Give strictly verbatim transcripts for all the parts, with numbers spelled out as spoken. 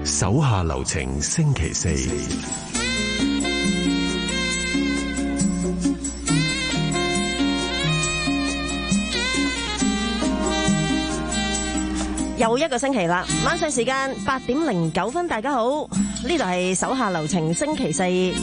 手下留情星期四， 又一個星期啦，晚上時間八點零九分，大家好，呢度係手下留情星期四。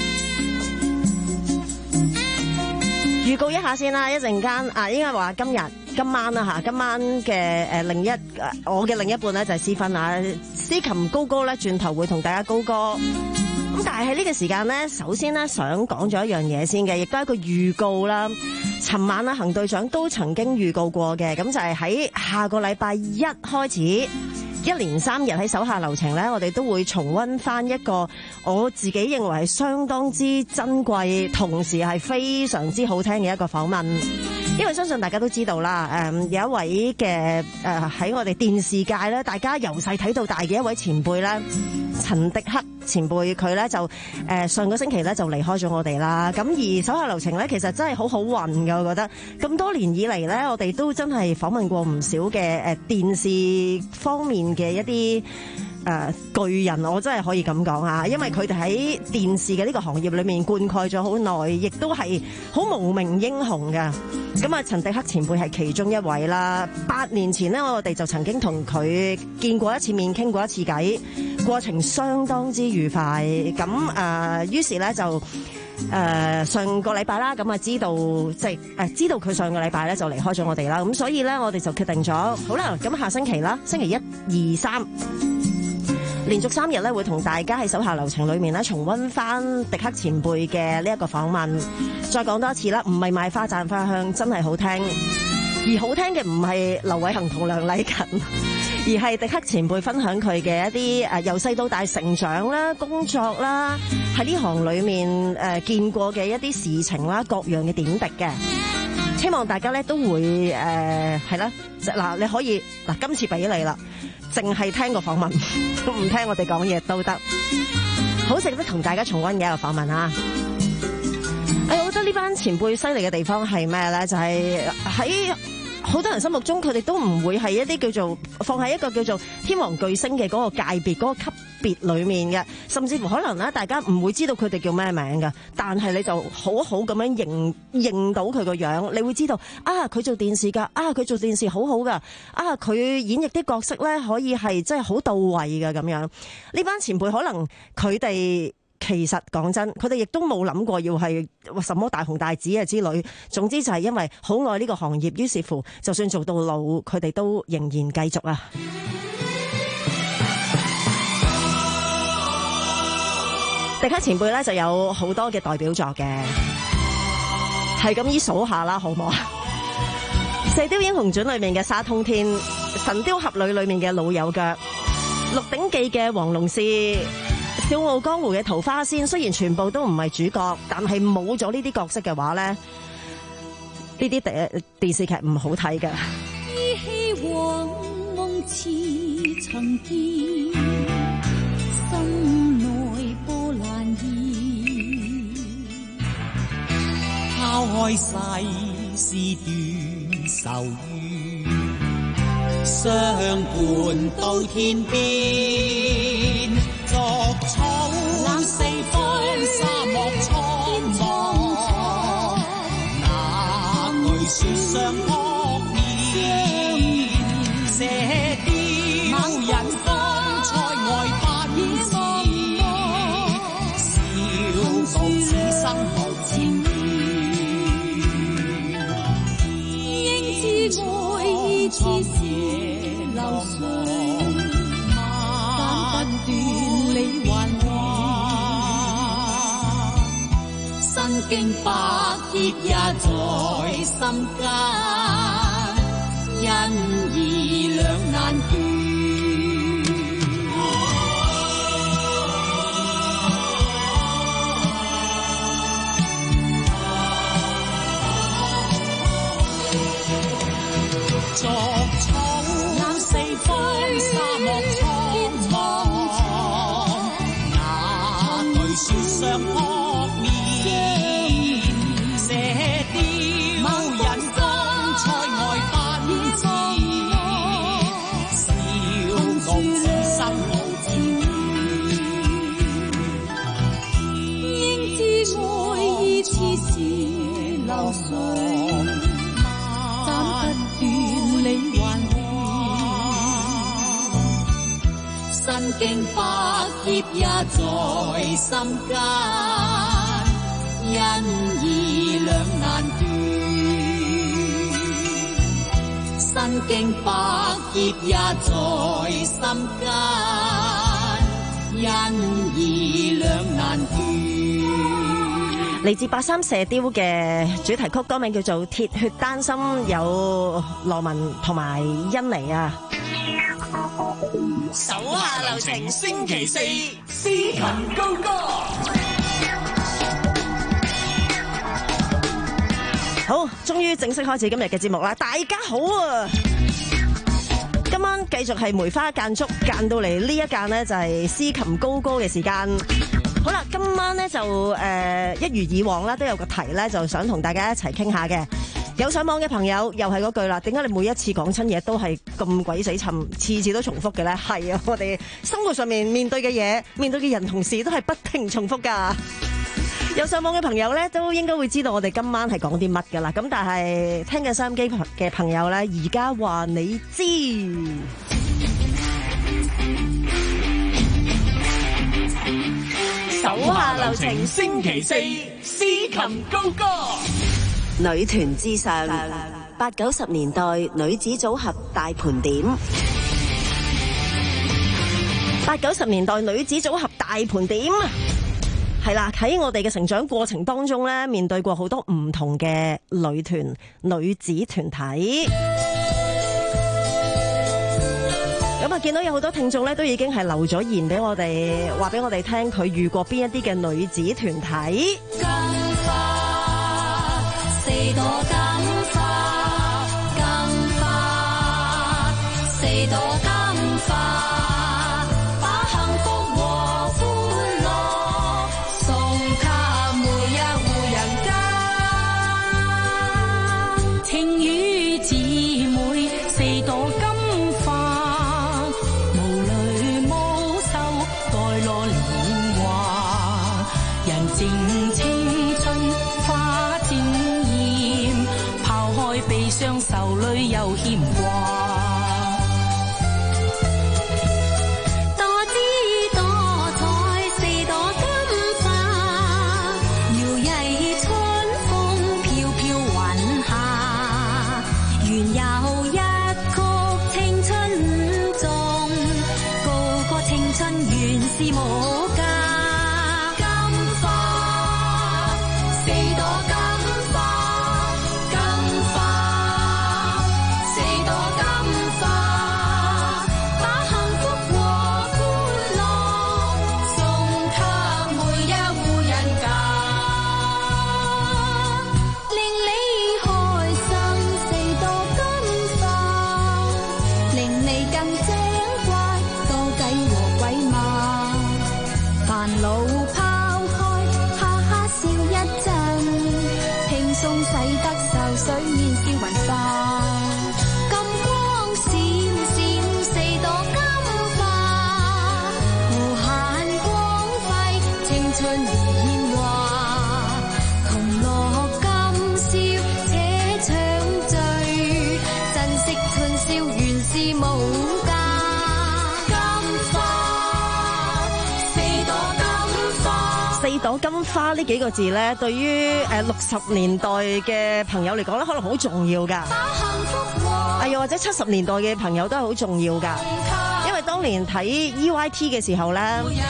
預告一下先啦，一陣間啊，應該話今日今晚啦吓，今晚嘅誒另一我嘅另一半咧就係思芬啊，司琴高歌咧轉頭會同大家高歌。咁但係喺呢個時間咧，首先咧想講咗一樣嘢先嘅，亦都係一個預告啦。尋晚啊，行隊長都曾經預告過嘅，咁就係喺下個禮拜一開始。一連三日喺手下留情咧，我哋都會重溫翻一個我自己認為係相當之珍貴，同時係非常之好聽嘅一個訪問。因為相信大家都知道啦，誒有一位嘅誒喺我哋電視界咧，大家由細睇到大嘅一位前輩咧，陳迪克前輩，佢咧就誒上個星期咧就離開咗我哋啦。咁而手下留情咧，其實真係好好運㗎，我覺得咁多年以嚟咧，我哋都真係訪問過唔少嘅誒電視方面嘅一啲誒、呃、巨人，我真係可以咁講啊，因為佢哋喺電視嘅呢個行業裏面灌溉咗好耐，亦都係好無名英雄嘅。咁啊，陳迪克前輩係其中一位啦。八年前呢，我哋就曾經同佢見過一次面，傾過一次偈，過程相當之愉快。咁誒，於是咧就誒、呃、上個禮拜啦，咁啊知道即係誒知道佢上個禮拜咧就離開咗我哋啦。咁所以咧，我哋就決定咗，好啦，咁下星期啦，星期一、二、三。連續三日咧，會同大家喺手下留情裏面咧，重溫翻迪克前輩嘅呢一個訪問。再講多一次啦，唔係賣花讚花香，真係好聽。而好聽嘅唔係劉偉恒同梁禮勤，而係迪克前輩分享佢嘅一啲誒由細到大成長啦、工作啦，喺呢行裏面誒、呃、見過嘅一啲事情啦、各樣嘅點滴嘅。希望大家咧都會誒係啦，嗱你可以嗱今次俾你啦。淨係聽個訪問，唔聽我哋講嘢都得，好值得同大家重溫嘅一個訪問啊！哎，我覺得呢班前輩犀利嘅地方係咩咧？就係喺好多人心目中，佢哋都唔會係一啲叫做放喺一個叫做天王巨星嘅嗰個界別、嗰個級別裏面嘅，甚至乎可能咧，大家唔會知道佢哋叫咩名嘅，但係你就好好咁樣認認到佢個樣，你會知道啊，佢做電視噶，啊，佢做電視好好噶，啊，佢演繹啲角色咧可以係真係好到位嘅咁樣。呢班前輩可能佢哋。其實講真，佢哋亦都冇諗過要係什麼大紅大紫啊之類。總之就係因為好愛呢個行業，於是乎就算做到老，佢哋都仍然繼續啊！迪克前輩咧就有好多嘅代表作嘅，係咁依數下啦，好唔好啊？《射雕英雄傳》裏面嘅沙通天，《神雕俠侶》裏面嘅老友腳，《鹿鼎記》嘅黃龍師。笑傲江湖嘅桃花仙，雖然全部都唔係主角，但係冇咗呢啲角色嘅話咧，呢啲電電視劇唔好睇㗎。依稀往夢似曾見，心內波瀾現。拋開世事斷愁怨，相伴到天邊。綠草四方，沙漠蒼茫，哪懼雪上惡年？射雕人方塞外奔馳，笑傲此生無纏綿。應知愛意似蛇流水，斬不斷。你還話身經百劫也在心間，因義兩難斷。逐草攬四方，沙漠蒼茫。雪上撲面，射雕人方塞外奔馳，笑傲此生無纏綿。 身經百劫也在心間，因義兩難斷。身經百劫也在心間，因義兩難斷。 嚟自八三射雕嘅主題曲，歌名叫做《鐵血丹心》，有羅文同埋甄妮啊。 手下留情，星期四司琴高歌。 好，終於正式開始今日嘅節目啦！大家好啊！今晚繼續係梅花間竹，間到嚟呢一間呢，就係司琴高歌嘅時間。好啦，今晚咧就誒、呃、一如以往啦，都有個題咧，就想同大家一齊傾下嘅。有上網嘅朋友又係嗰句啦，點解你每一次講親嘢都係咁鬼死沉，次次都重複嘅咧？係啊，我哋生活上面面對嘅嘢，面對嘅人同事都係不停重複噶。有上網嘅朋友咧，都應該會知道我哋今晚係講啲乜噶啦。咁但係聽緊收音機嘅朋友咧，而家話你知。 手下留情，星期四司琴高歌。 女團之上，八九十年代女子組合大盤點。 八九十年代女子組合大盤點，係啦，喺我哋嘅成長過程當中咧，面對過好多唔同嘅女團、女子團體。咁啊，見到有好多聽眾咧，都已經係留咗言俾我哋，話俾我哋聽佢遇過邊一啲嘅女子團體。 金花，四朵金花，金花，四朵金花，把幸福和歡樂送給每一戶人家。情與姊妹，四朵金正青春花正艷，拋開悲傷愁淚又牽掛。多姿多彩四朵金花，搖曳春風飄飄雲下。願有一曲青春頌，高歌青春原是無價。 朵金花呢幾個字咧，對於誒六十年代嘅朋友嚟講咧，可能好重要噶。啊，又或者七十年代嘅朋友都係好重要噶，因為當年睇 E Y T 嘅時候咧，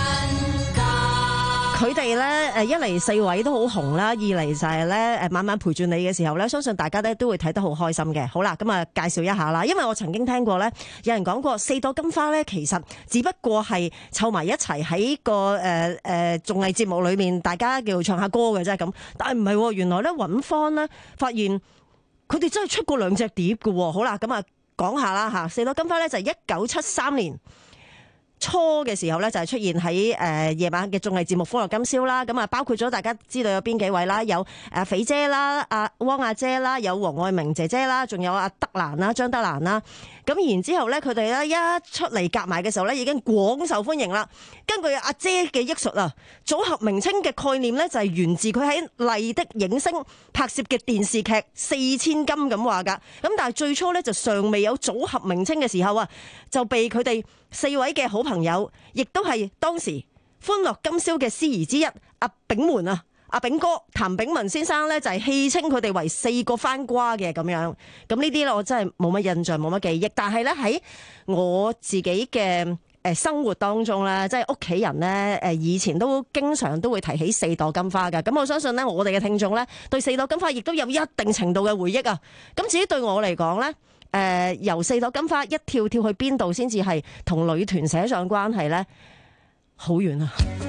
佢哋咧誒一嚟四位都好紅啦，二嚟就係咧誒晚晚陪住你嘅時候咧，相信大家咧都會睇得好開心嘅。好啦，咁啊介紹一下啦，因為我曾經聽過咧，有人講過四朵金花咧，其實只不過係湊埋一齊喺個誒誒綜藝節目裏面，大家叫唱下歌嘅啫咁。但係唔係，原來咧揾翻咧發現佢哋真係出過兩隻碟嘅。好啦，咁啊講下啦吓，四朵金花咧就係一九七三年初嘅時候咧，就係出現喺誒夜晚嘅綜藝節目《歡樂今宵》啦。咁啊，包括咗大家知道有邊幾位啦，有誒肥姐啦、阿汪阿姐啦，有黃愛明姐姐啦，仲有阿德蘭啦、張德蘭啦。咁然之後咧，佢哋咧一出嚟夾埋嘅時候咧，已經廣受歡迎啦。根據阿姐嘅憶述啊，組合名稱嘅概念咧就係源自佢喺麗的影星拍攝嘅電視劇《四千金》咁話噶。咁但係最初咧就尚未有組合名稱嘅時候啊，就被佢哋四位嘅好朋朋友，亦都係當時歡樂今宵嘅司儀之一阿炳門啊，阿炳哥譚炳文先生咧就係戲稱佢哋為四個番瓜嘅咁樣。咁呢啲咧我真係冇乜印象，冇乜記憶。但係咧喺我自己嘅誒生活當中咧，即係屋企人咧誒以前都經常都會提起四朵金花㗎。咁我相信咧，我哋嘅聽眾咧對四朵金花亦都有一定程度嘅回憶啊。咁至於對我嚟講咧，誒、呃、由四朵金花一跳跳去邊度先至係同女團寫上關係咧？好遠啊！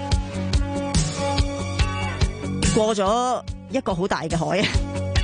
過咗一個好大嘅海啊！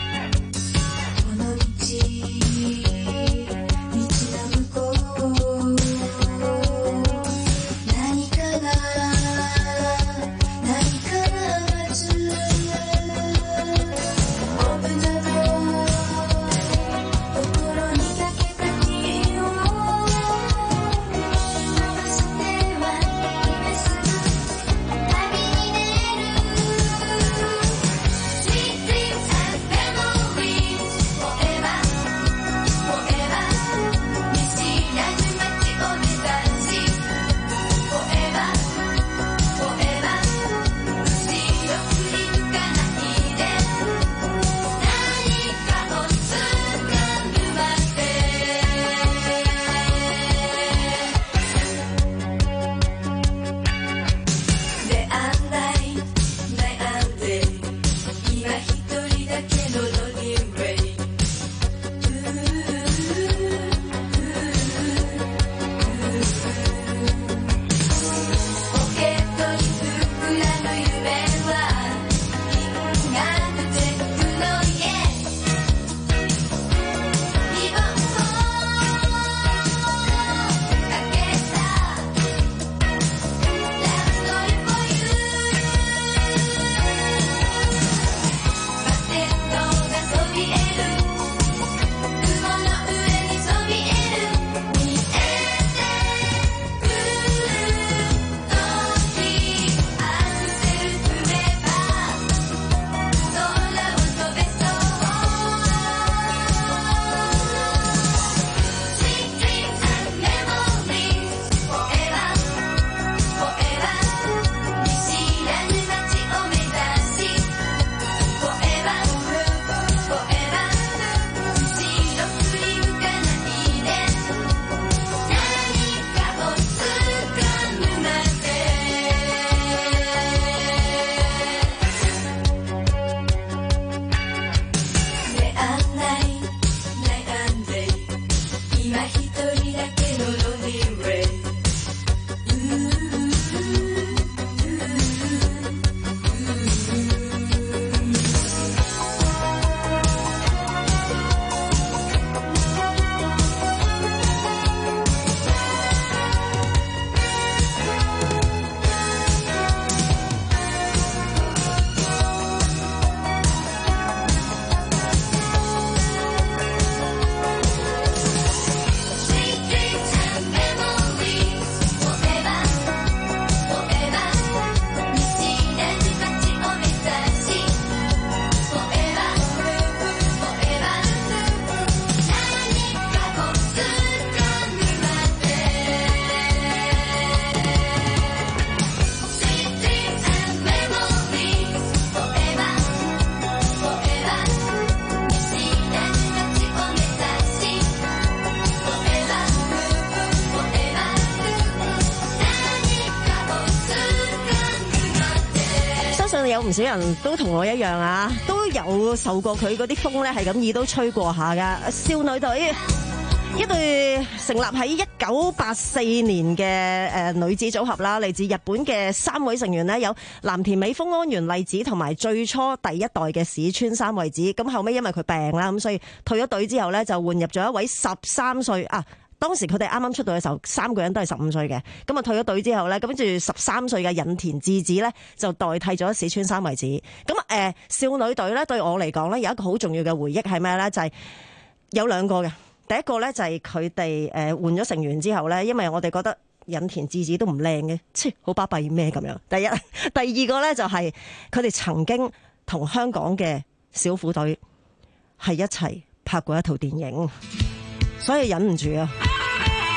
有唔少人都同我一樣啊，都有受過佢嗰啲風咧，係咁意都吹過下噶。少女隊一隊成立喺一九八四年嘅誒女子組合啦，嚟自日本嘅三位成員呢，有藍田美豐、安原麗子同埋最初第一代嘅市川三惠子。咁後尾因為佢病啦，咁所以退咗隊之後呢，就換入咗一位十三歲啊。當時佢哋啱啱出道嘅時候，三個人都係十五歲嘅。咁啊退咗隊之後咧，咁跟住十三歲嘅引田智子咧就代替咗市川三惠子。咁誒、呃、少女隊咧對我嚟講咧有一個好重要嘅回憶係咩咧？就係、是、有兩個嘅。第一個咧就係佢哋誒換咗成員之後咧，因為我哋覺得引田智子都唔靚嘅，切好巴閉咩咁樣。第一，第二個咧就係佢哋曾經同香港嘅小虎隊係一齊拍過一套電影。所以忍唔住啊！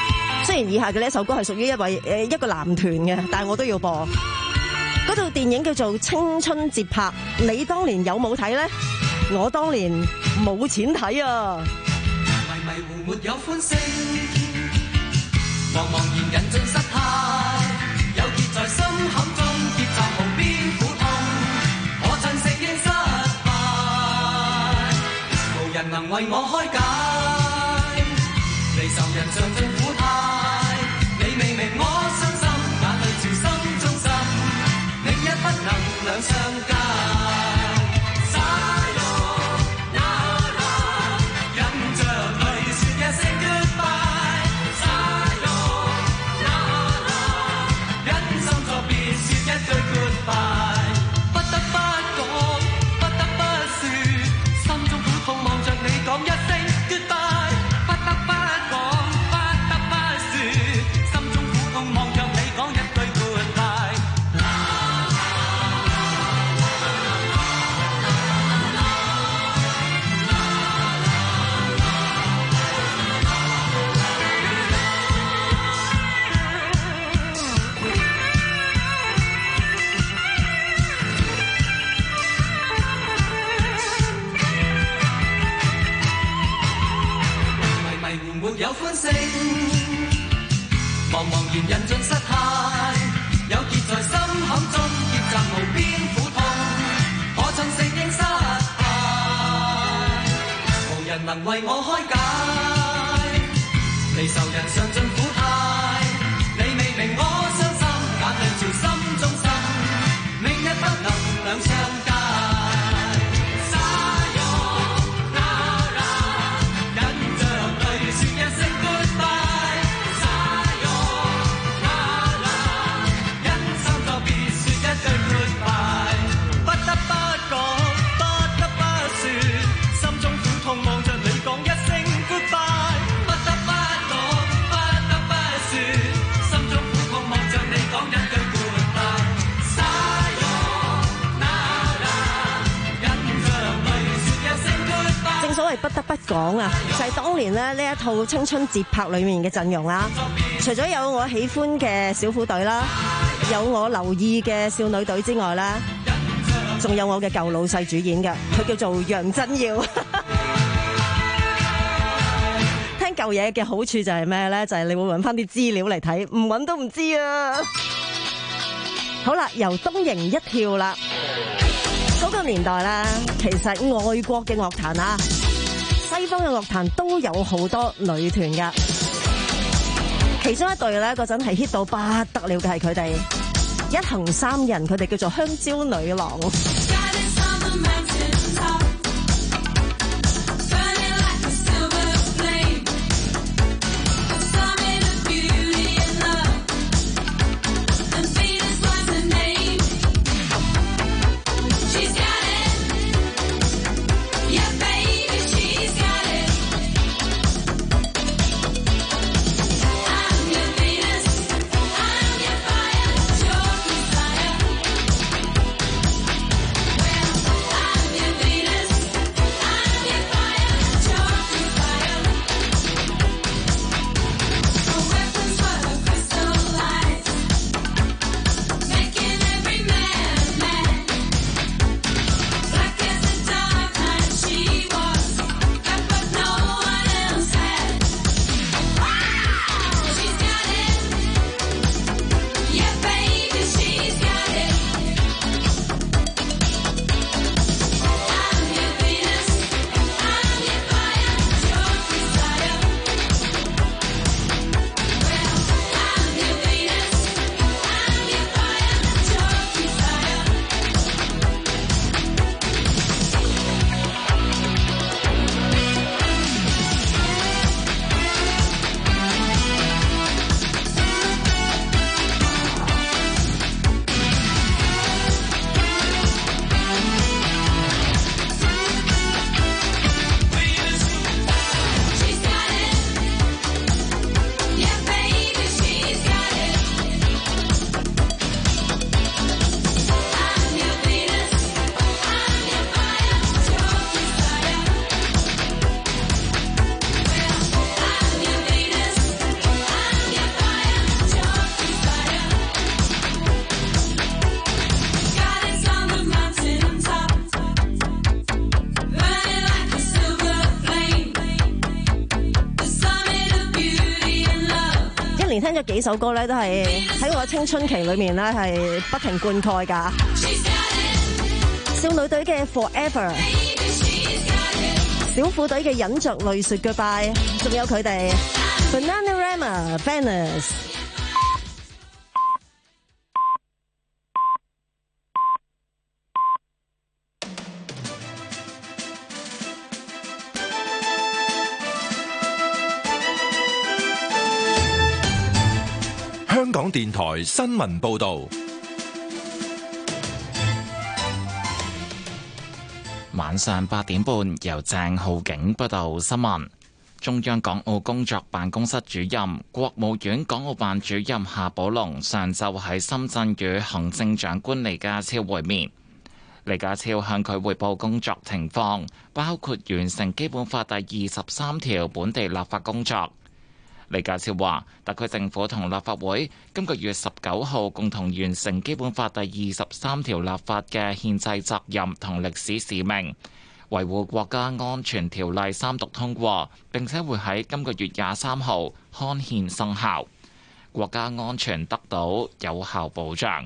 雖然以下嘅呢一首歌係屬於一位誒一個男團嘅，但係我都要播。嗰套電影叫做《青春節拍》，你當年有冇睇呢？我當年冇錢睇啊！ 迷迷糊沒有歡聲，茫茫然人盡失態，有結在心坎中，劫集無邊苦痛，我曾承認失敗，無人能為我開解，離愁人嘗盡苦態，你未明我傷心，眼淚潮心中心，明日不能兩相間。有歡聲，茫茫然人盡失態，有結在心坎中，劫集無邊苦痛，我曾承認失敗，無人能為我開解，離愁人嘗盡苦態，你未明我傷心，眼淚潮心中心，明日不能兩相間。 不得不講啊，就係、是、當年咧呢一套青春節拍裏面嘅陣容啦，除咗有我喜歡嘅小虎隊啦，有我留意嘅少女隊之外啦，仲有我嘅舊老細主演嘅，佢叫做楊真耀。聽舊嘢嘅好處就係咩咧？就係、是、你會揾翻啲資料嚟睇，唔揾都唔知啊。好啦，由東瀛一跳啦，嗰、那個年代啦，其實外國嘅樂壇啊。西方嘅樂壇都有好多女團噶，其中一隊咧嗰陣係 hit 到不得了嘅係佢哋一行三人，佢哋叫做香蕉女郎。 嘅幾首歌咧，都係喺我青春期裏面咧係不停灌溉㗎。少女隊嘅 Forever， 小虎隊嘅忍着淚說 Goodbye， 仲有佢哋 Bananarama Venice。 香港電台新聞報道。 晚上八點半，由鄭浩景報道新聞。中央港澳工作辦公室主任、國務院港澳辦主任夏寶龍上晝喺深圳與行政長官李家超會面。李家超向佢匯報工作情況，包括完成基本法第二十三條本地立法工作。李家超話，特區政府同立法會今個月十九號共同完成基本法第二十三條立法嘅憲制責任同歷史使命，維護國家安全條例三讀通過，並且會喺今個月廿三號刊憲生效，國家安全得到有效保障。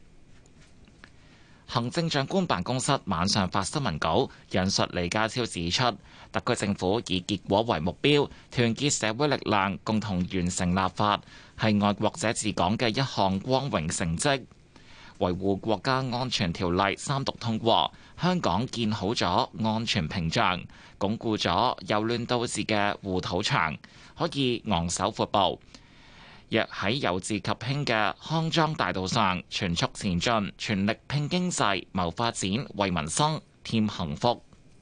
行政長官辦公室晚上發新聞稿，引述李家超指出，特區政府以結果為目標，團結社會力量，共同完成立法，係愛國者治港嘅一項光榮成績。維護國家安全條例三讀通過，香港建好咗安全屏障，鞏固咗由亂到治嘅護土牆，可以昂首闊步，若喺由治及興嘅康莊大道上全速前進，全力拼經濟、謀發展、為民生添幸福。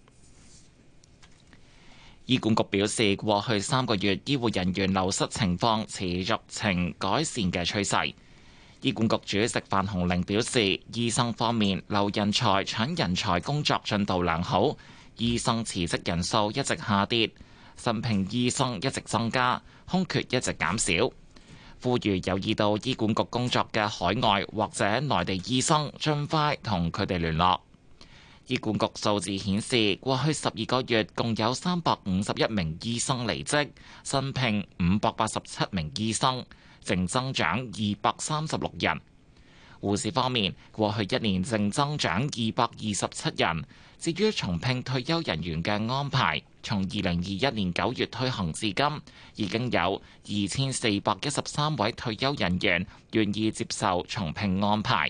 醫管局表示，過去三個月醫護人員流失情況持續呈改善嘅趨勢。醫管局主席范鴻齡表示，醫生方面留人才、搶人才工作進度良好，醫生辭職人數一直下跌，新聘醫生一直增加，空缺一直減少。呼籲有意到醫管局工作嘅海外或者內地醫生，盡快同佢哋聯絡。醫管局數字顯示，過去十二個月共有三百五十一名醫生離職，新聘五百八十七名醫生，淨增長二百三十六人。護士方面，過去一年淨增長二百二十七人。至於重聘退休人員嘅安排，從二零二一年九月推行至今，已經有二千四百一十三位退休人員願意接受重聘安排。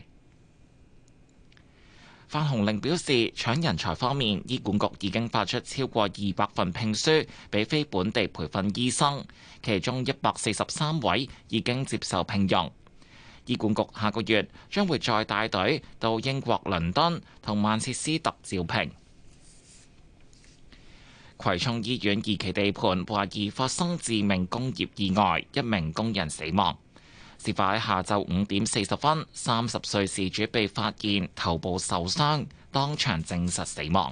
范鴻齡表示，搶人才方面，醫管局已經發出超過二百份聘書俾非本地培訓醫生，其中一百四十三位已經接受聘用。醫管局下個月將會再帶隊到英國倫敦同曼徹斯特招聘。葵涌醫院二期地盤懷疑發生致命工業意外，一名工人死亡。事發喺下晝五點四十分，三十歲事主被發現頭部受傷，當場證實死亡。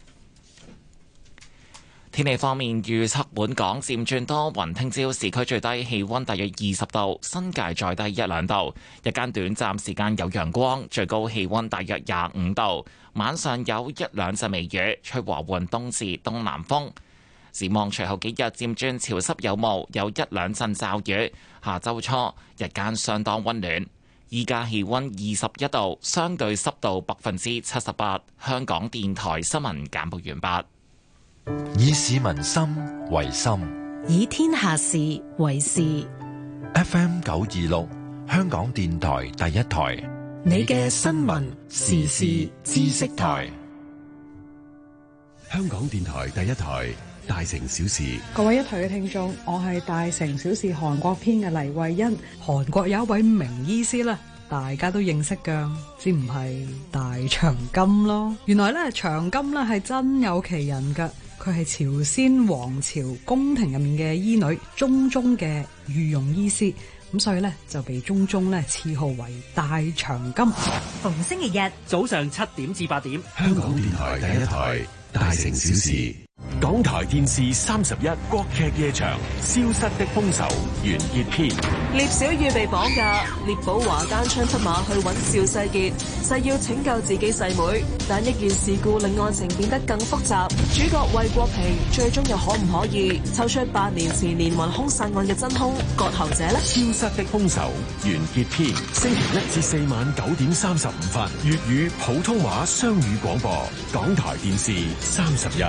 天氣方面，預測本港漸轉多雲，聽朝市區最低氣溫大約二十度，新界再低一兩度。日間短暫時間有陽光，最高氣溫大約廿五度。晚上有一兩陣微雨，吹和緩東至東南風。展望隨後幾日漸轉潮濕有霧，有一兩陣驟雨。下周初日間相當溫暖。依家氣溫二十一度，相對濕度百分之七十八。香港電台新聞簡報完畢。 以市民心為心， 以天下事為事。 F M 九二六，香港電台第一台， 你嘅新聞時事知識台。 香港電台第一台，大城小事。 各位一台嘅聽眾，我係大城小事韓國篇嘅黎慧欣。韓國有一位名醫師啦，大家都認識噶，知唔係大長今咯？原來咧，長今咧係真有其人噶。佢係朝鮮王朝宮廷入面嘅醫女，中宗嘅御用醫師，咁所以咧就被中宗咧賜號為大長今。 逢星期日早上七點至八點， 香港電台第一台，大城小事。 港台電視三十一國劇夜場消失的兇手完結篇。 聶小雨被綁架，聶寶華單槍匹馬去揾邵世傑，誓要拯救自己細妹，但一件事故令案情變得更複雜。主角魏國平最終又可唔可以抽出八年前連環兇殺案嘅真兇割喉者呢？ 消失的兇手完結篇，星期一至四晚九點三十五分，粵語普通話雙語廣播，港台電視三十一。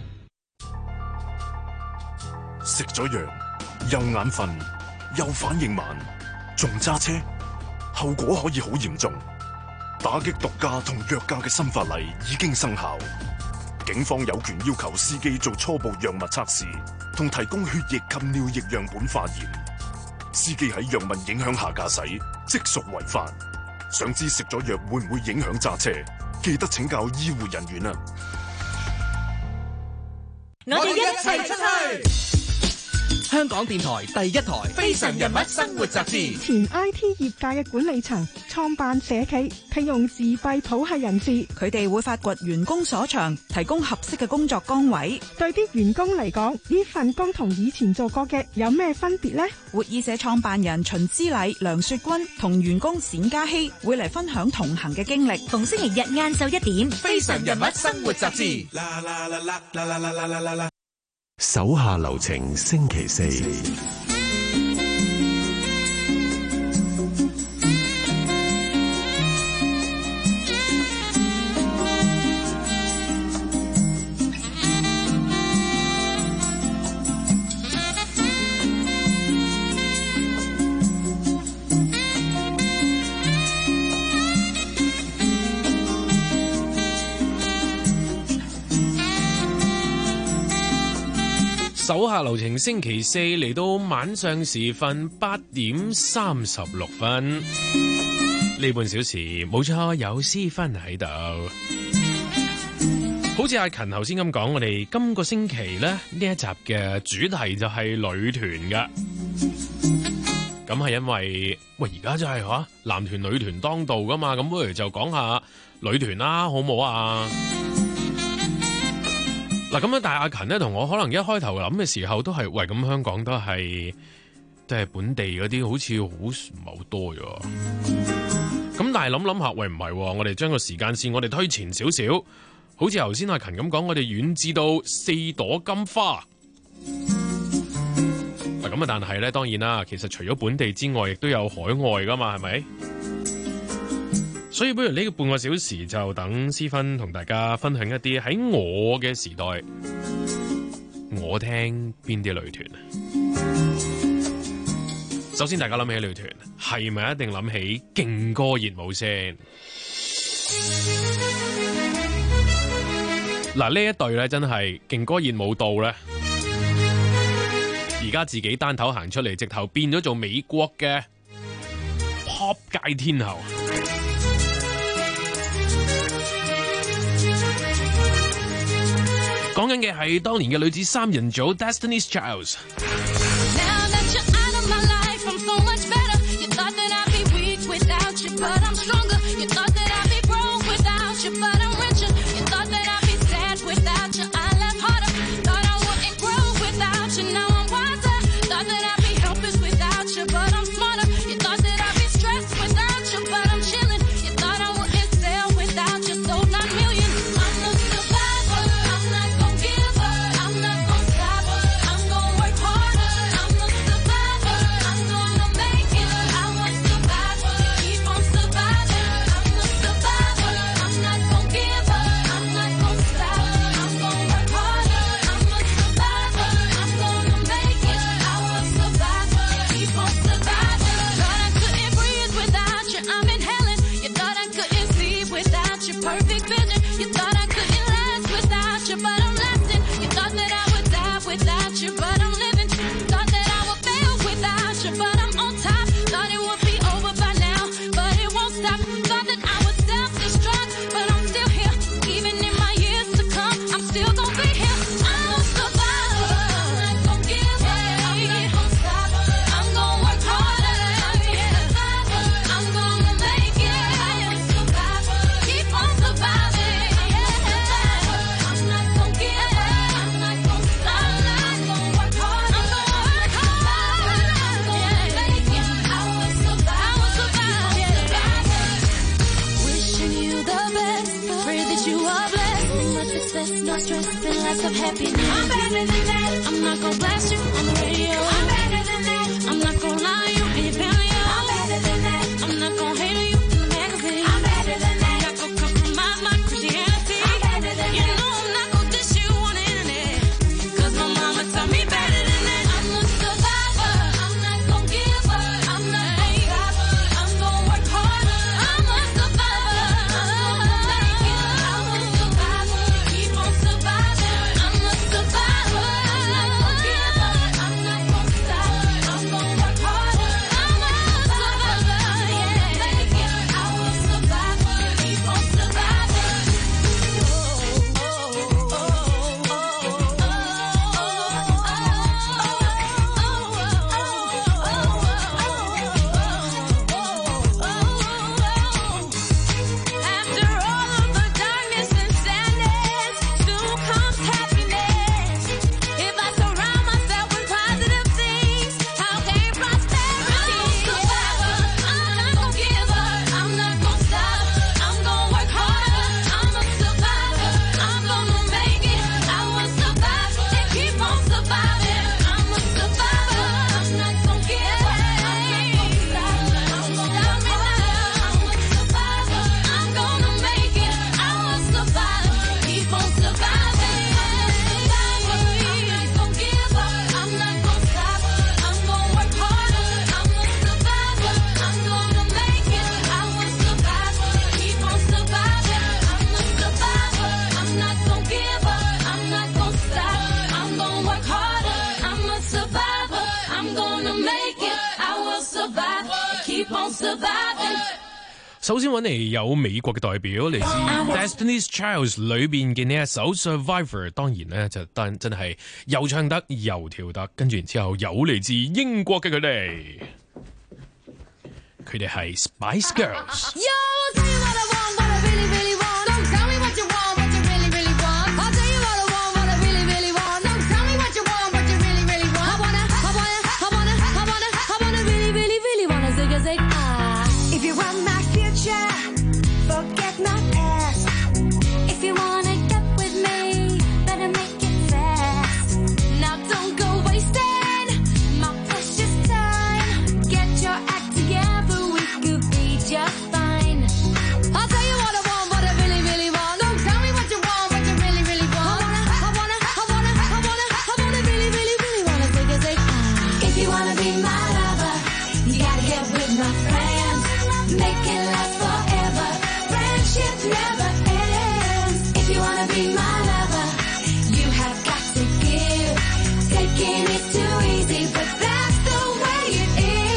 食咗藥又眼瞓又反應慢，仲揸車，後果可以好嚴重。打擊毒駕同藥駕嘅新法例已經生效，警方有權要求司機做初步藥物測試，同提供血液及尿液樣本化驗。司機喺藥物影響下駕駛，即屬違法。想知食咗藥會唔會影響揸車？記得請教醫護人員啊！ 我哋一齊出去。香港電台第一台《非常人物生活雜誌》。 前 I T 業界嘅管理層創辦社企，聘用自閉譜系人士， 佢哋會發掘員工所長，提供合適嘅工作崗位。 對啲員工嚟講，呢份工同以前做過嘅有咩分別呢？ 活意社創辦人秦之禮、梁雪君同員工冼嘉熙會嚟分享同行嘅經歷。 逢星期日晏晝一點，《 非常人物生活雜誌》。 手下留情，星期四。 手下留情，星期四嚟到晚上時分八點三十六分，呢半小時冇錯有詩芬喺度。好似阿勤頭先咁講，我哋今個星期咧呢一集嘅主題就係女團噶。咁係因為喂而家真係吓男團女團當道噶嘛，咁不如就講下女團啦，好唔好啊？嗱咁樣，但係阿勤咧同我可能一開頭諗嘅時候都係，喂咁香港都係都係本地嗰啲，好似好唔係好多咗。咁但係諗諗下，喂唔係，我哋將個時間線我哋推前少少，好似頭先阿勤咁講，我哋遠至到四朵金花。嗱咁啊，但係咧當然啦，其實除咗本地之外，亦都有海外噶嘛，係咪？所以不如呢個半個小時就等思芬同大家分享一啲喺我嘅時代，我聽邊啲女團啊？首先大家諗起女團，係咪一定諗起勁歌熱舞先？嗱呢一隊咧真係勁歌熱舞到咧，而家自己單頭行出嚟，直頭變咗做美國嘅 pop 界天后。講緊嘅係當年嘅女子三人組 Destiny's Child。 stress, no stress, and lots of happiness. I'm better than that. I'm not gonna blast you on the radio. I'm better than that. I'm not gonna lie to you in your family. I'm better than that. I'm not gonna hate on you in the magazine. I'm better than that. I'm not gonna compromise my Christianity. I'm better than that. You know I'm not gonna dish you on the internet. Cause my mama taught me better than that. I'm a survivor. I'm not gonna give up. I'm not gonna stop. I'm gonna work harder. I'm a survivor. I'm gonna make it. I'm a survivor. Keep on surviving. I'm a survivor. I'm not gonna give up. I'm not gonna stop. I'm gonna work harder. I'm a survivor. Yeah, make it. I'm a survivor. Keep on surviving. After all of the darkness and sadness, soon comes happiness. If I surround myself with positive things, I'll gain prosperity. I'm a survivor. I'm not gonna give up. I'm not gonna stop. I'm gonna work harder. I'm a survivor. I'm gonna make it. I'm a survivor and keep on surviving. I'm a survivor. I'm not gonna give up. I'm not gonna stop. I'm gonna stop me now. I'm a survivor. I'm gonna make it. I'm a survivor. Keep on surviving. I'm not gonna give up. I'm not gonna stop. I'm gonna work harder. I'm a survivor. I'm gonna make it. I'm a survivor. Keep on surviving. I'm a survivor. I'm not gonna give up. I'm not gonna stop. I'm gonna work harder. I'm a survivor. I'm gonna make it. I will survive. Keep on surviving. 首先揾嚟有美國嘅代表嚟自 Destiny's Child 裏邊嘅呢一首 Survivor， 當然咧就真真係又唱得又跳得，跟住然之後有嚟自英國嘅佢哋，佢哋係 Spice Girls。 Yo, I'll tell you what I want, what I really, really want. Don't tell me what you want, what you really, really want. I'll tell you what I want, what I really, really want. Don't tell me what you want, what you really, really want. I wanna, I wanna, I wanna, I wanna, I wanna really, really, really wanna zig a zig ah. If you want my future, forget my past. If you wanna get with me, better make it fast. Now don't go wasting my precious time. Get your act together, we could be just fine. I'll tell you what I want, what I really, really want. Don't tell me what you want, what you really, really want. I wanna, I wanna, I wanna, I wanna, I wanna really, really, really wanna zig a zig ah. If you wanna be my lover, you gotta get with my friends. Make it last forever. Friendship never ends. If you wanna be my lover, you have got to give. Taking it too easy, but that's the way it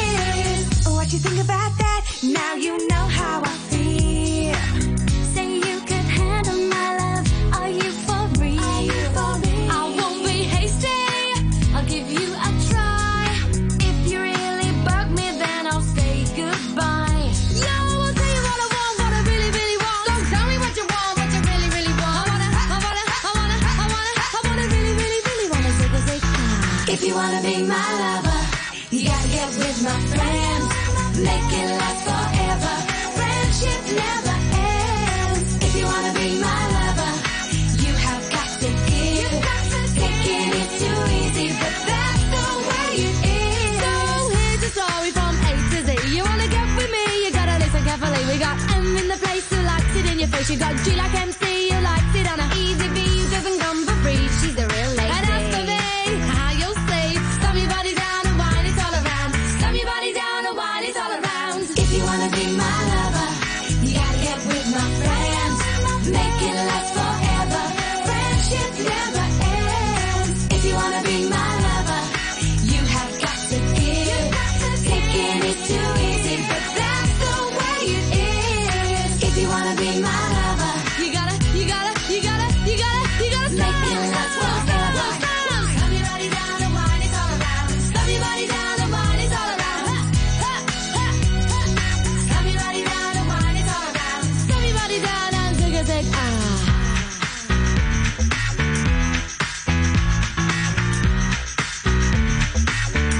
is. What you think about that? Now you know how I feel. Say you could handle my love. Are you for real? Are you for real? I won't be hasty. I'll give you a try. If you really bug me, then I'll say goodbye. Yo, I'll tell you what I want, what I really, really want. Don't tell me what you want, what you really, really want. I wanna, I wanna, I wanna, I wanna, I wanna really, really, really wanna zig a zig ah. If you wanna be my lover, you gotta get with my friends. Make it last forever. Friendship never ends. If you wanna be my lover, you have got to give. Taking it too easy, but that's the way it is. So here's a story from A to Z. You wanna get with me, you gotta listen carefully. We got M in the place who likes it in your face. You got G like M C, who likes it on a easy B, who doesn't come for free. She's a real lady. And as for me, how you'll see, stomp your body down and whine it all around. Stomp your body down and whine it all around. If you wanna be my lover, you gotta get with my friends. Make it last forever. Friendship never ends. If you wanna be my lover, you have got to give. Taking it too easy, but that's the way it is. If you wanna be my lover, You gotta, you gotta, you gotta, you gotta, you gotta stop. make it last forever. Stomp your body down and whine it all around. Stomp your body down and whine it all around. Ha, ha, ha. Stomp your body down and whine it all around. Stomp your body down and zig a zig ah.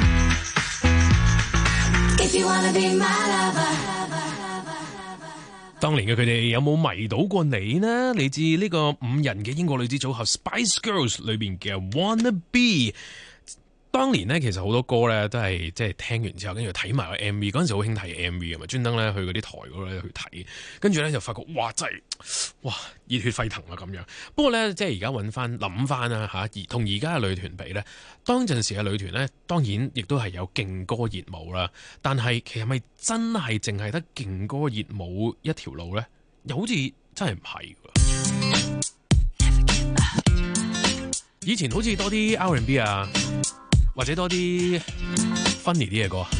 If you wanna be my lover, 當年嘅佢哋有冇迷倒過你呢？嚟自呢個五人嘅英國女子組合 Spice Girls 裏邊嘅 Wanna Be。當年咧，其實好多歌咧都係即係聽完之後，跟住睇埋個 M V。嗰陣時好興睇 M V 啊嘛，專登咧去嗰啲台嗰度咧去睇，跟住咧就發覺哇，真係哇熱血沸騰啊咁樣。不過咧，即係而家揾翻諗翻啦嚇，而同而家嘅女團比咧，當陣時嘅女團咧，當然亦都係有勁歌熱舞啦。但係其實係咪真係淨係得勁歌熱舞一條路咧？又好似真係唔係喎。以前好似多啲 R and B 啊。或者多啲 funny 啲嘅歌。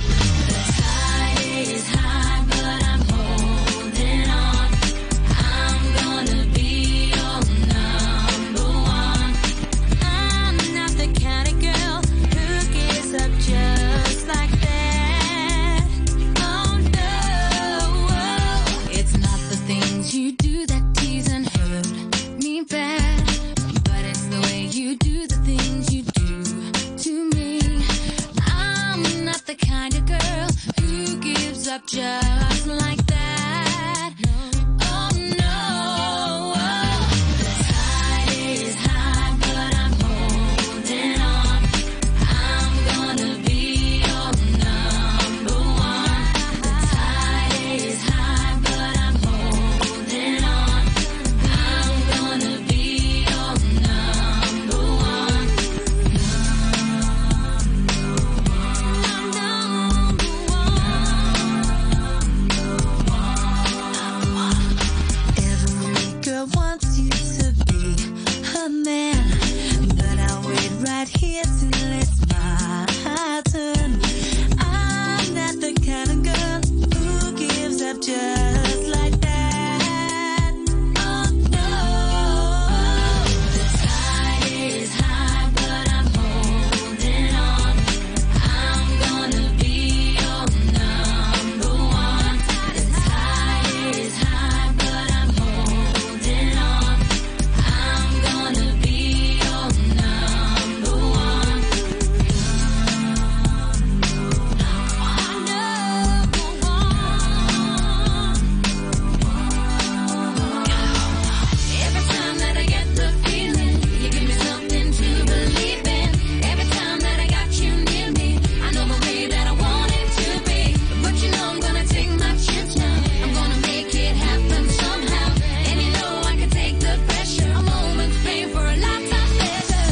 Just like that. Oh no. The tide is high, but I'm holding on. I'm gonna be your number one. The tide is high, but I'm holding on. I'm gonna be your number one. Wants you to be her man, but I'll wait right here till it's my turn. I'm not the kind of girl who gives up just like that. Oh no. The tide is high, but I'm holding on. I'm gonna be your number one. The tide is high, but I'm holding on. I'm gonna be your number one. Every time that I get the feeling, you give me something to believe in. Every time that I got you near me, I know the way that I want it to be. But you know I'm gonna take my chance now. I'm gonna make it happen somehow. And you know I can take the pressure. A moment's pain for a lifetime pleasure.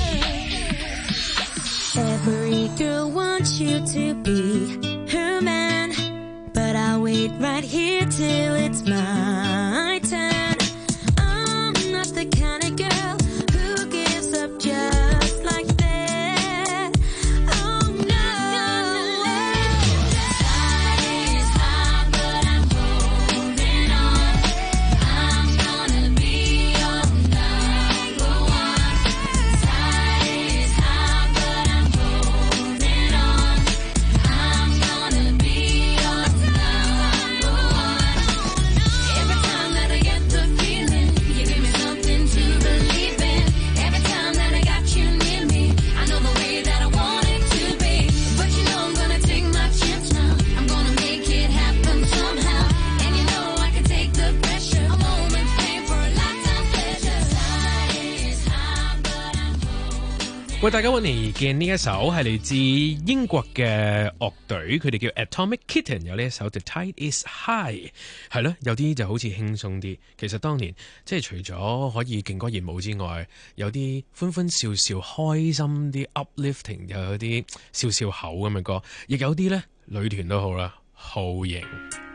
Every girl wants you to be her man, but I'll wait right here till it's my turn. I'm not the kind of girl who gives up just like that. Oh no. The tide is high, but I'm holding on. I'm gonna be your number one. The tide is high, but I'm holding on. I'm gonna be your number one. Every time that I get the feeling, you give me something to believe in. Every time that I got you near me, I know the way that I want it to be. But you know I'm gonna take my chance now. I'm gonna make it happen somehow. And you know I can take the pressure. A moment's pain for a lifetime pleasure. Tide is high, but I'm holding. 為大家揾嚟嘅呢一首係嚟自英國嘅樂隊，佢哋叫 Atomic Kitten， 有呢一首 The Tide Is High， 係咯，有啲就好似輕鬆啲。其實當年即係除咗可以勁歌熱舞之外，有啲歡歡笑笑、開心啲 uplifting， 又有啲笑笑口咁嘅歌，亦有啲咧女團都好啦，好型。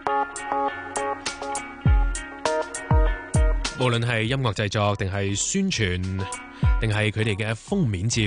無論係音樂製作定係宣傳，定係佢哋嘅封面照，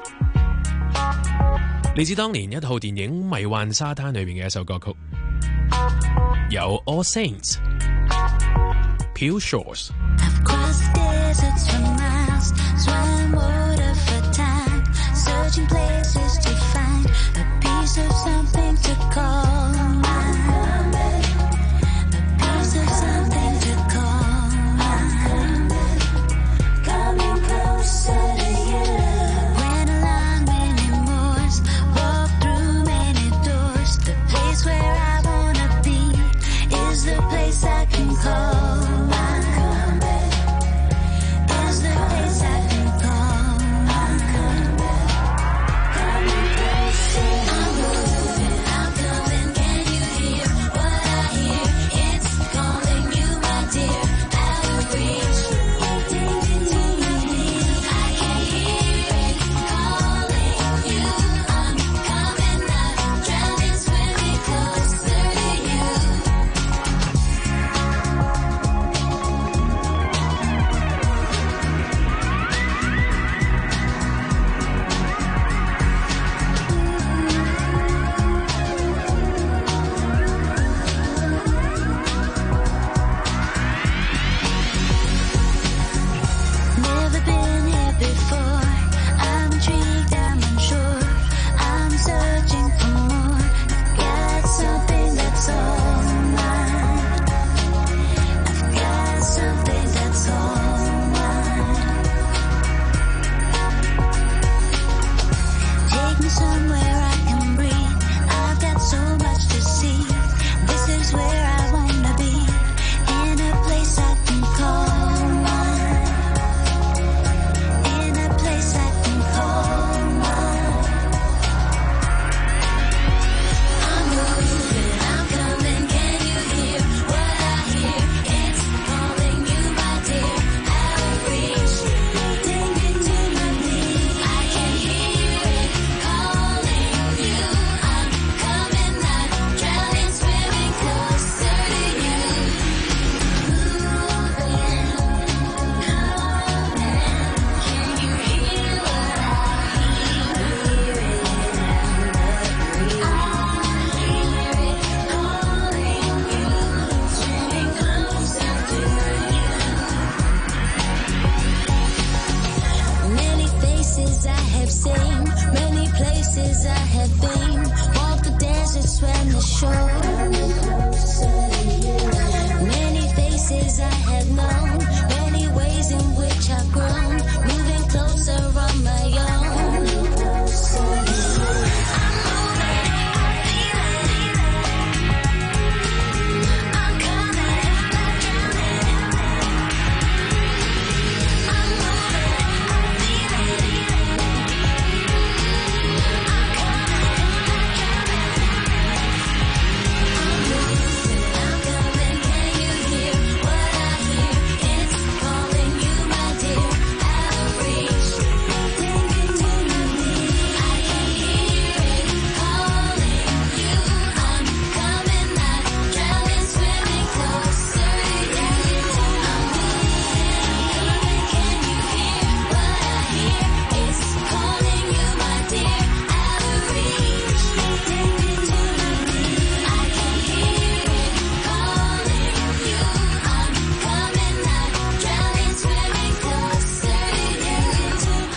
嚟自當年一套電影《迷幻沙灘》裏面嘅一首歌曲，有 All Saints、Pure Shores。Crossed deserts for miles, swam water for time, searching places to find a piece of something to call mine. A piece of something to call mine. Coming closer to you. Went along many moors, walked through many doors. The place where I wanna be is the place I can call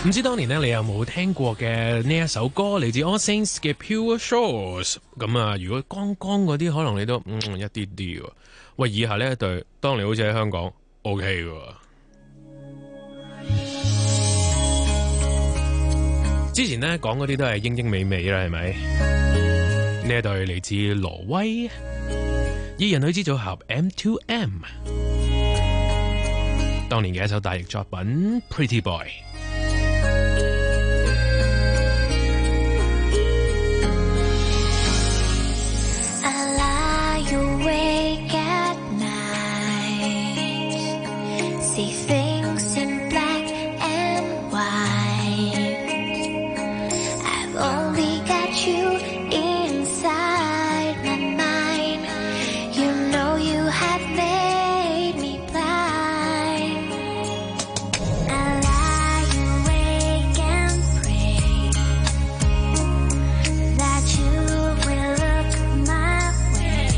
唔知當年呢，你有冇聽過嘅呢一首歌，嚟自 All Saints 嘅 Pure Shores。咁啊，如果剛剛嗰啲，可能你都嗯一啲啲喎。喂，以下呢一隊，當年好似喺香港 OK 嘅。之前呢講嗰啲都係英英美美啦，係咪？呢一隊嚟自挪威二人女子組合 M two M， 當年嘅一首大譯作品 Pretty Boy。 See things in black and white. I've only got you inside my mind. You know you have made me blind. I lie awake and pray that you will look my way.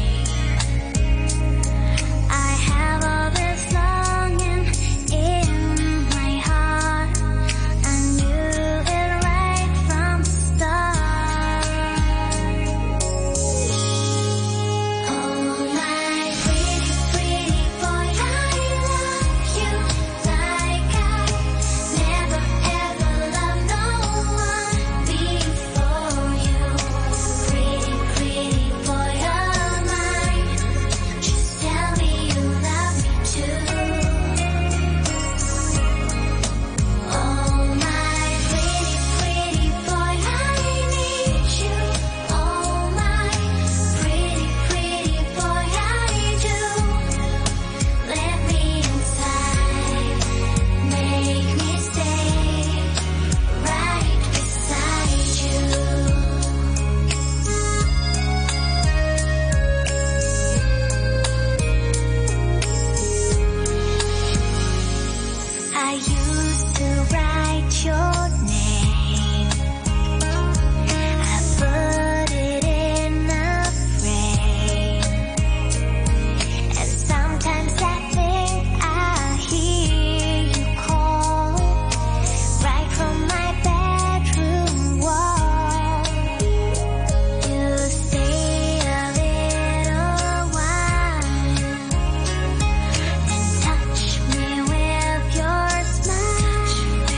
I have all this longing in my heart. I knew it right from the start. Oh my pretty, pretty boy, I love you like I never ever loved no one before you. Pretty, pretty boy of mine, just tell me you love me too. Oh my pretty, pretty boy, I need you. Oh my pretty, pretty boy, I do. Let me inside, make me stay right beside you. I used to write your name. I put it in a frame. And sometimes I think I hear you call right from my bedroom wall. You stay a little while and touch me with your smile.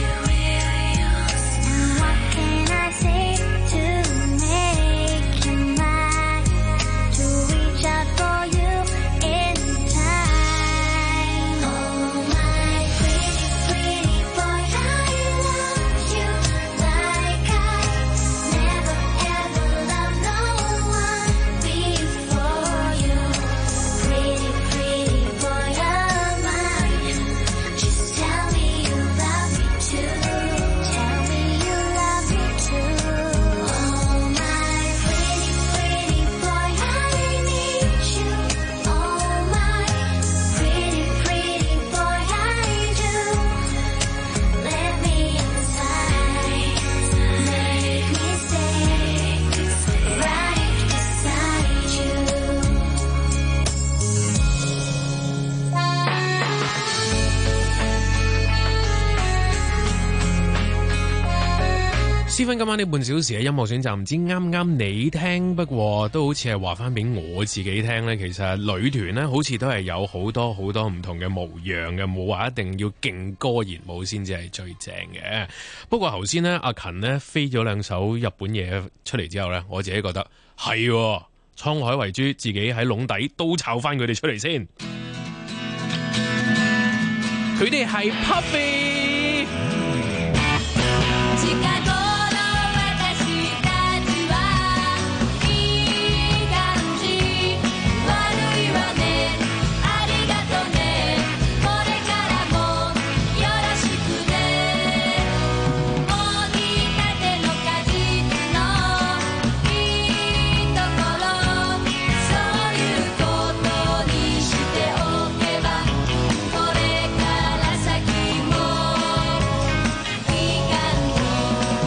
And what can I say to make you mine? To reach out for you in time. Oh my pretty, pretty boy, I love you like I never ever loved no one before you. Pretty, pretty boy of mine, just tell me you love me too. Tell me you love me too. Oh my pretty, pretty boy, I need you. Oh my pretty, pretty boy, I do. Let me inside, make me stay right beside you. 思芬今晚呢半小時嘅音樂選擇，唔知啱啱你聽，不過都好似係話翻俾我自己聽呢。其實女團呢，好似都係有好多好多唔同嘅模樣嘅，冇話一定要勁歌熱舞先至係最正嘅。不過頭先呢，阿勤呢飛咗兩首日本嘢出嚟之後呢，我自己覺得係喎，滄海遺珠自己喺籠底都抄翻佢哋出嚟先。佢哋係 Puppy。 近頃の私たちはいい感じ。悪いわね、ありがとね。これからもよろしくね。もぎたての果実のいいところ、そういうことにしておけば、これから先もいい感じ。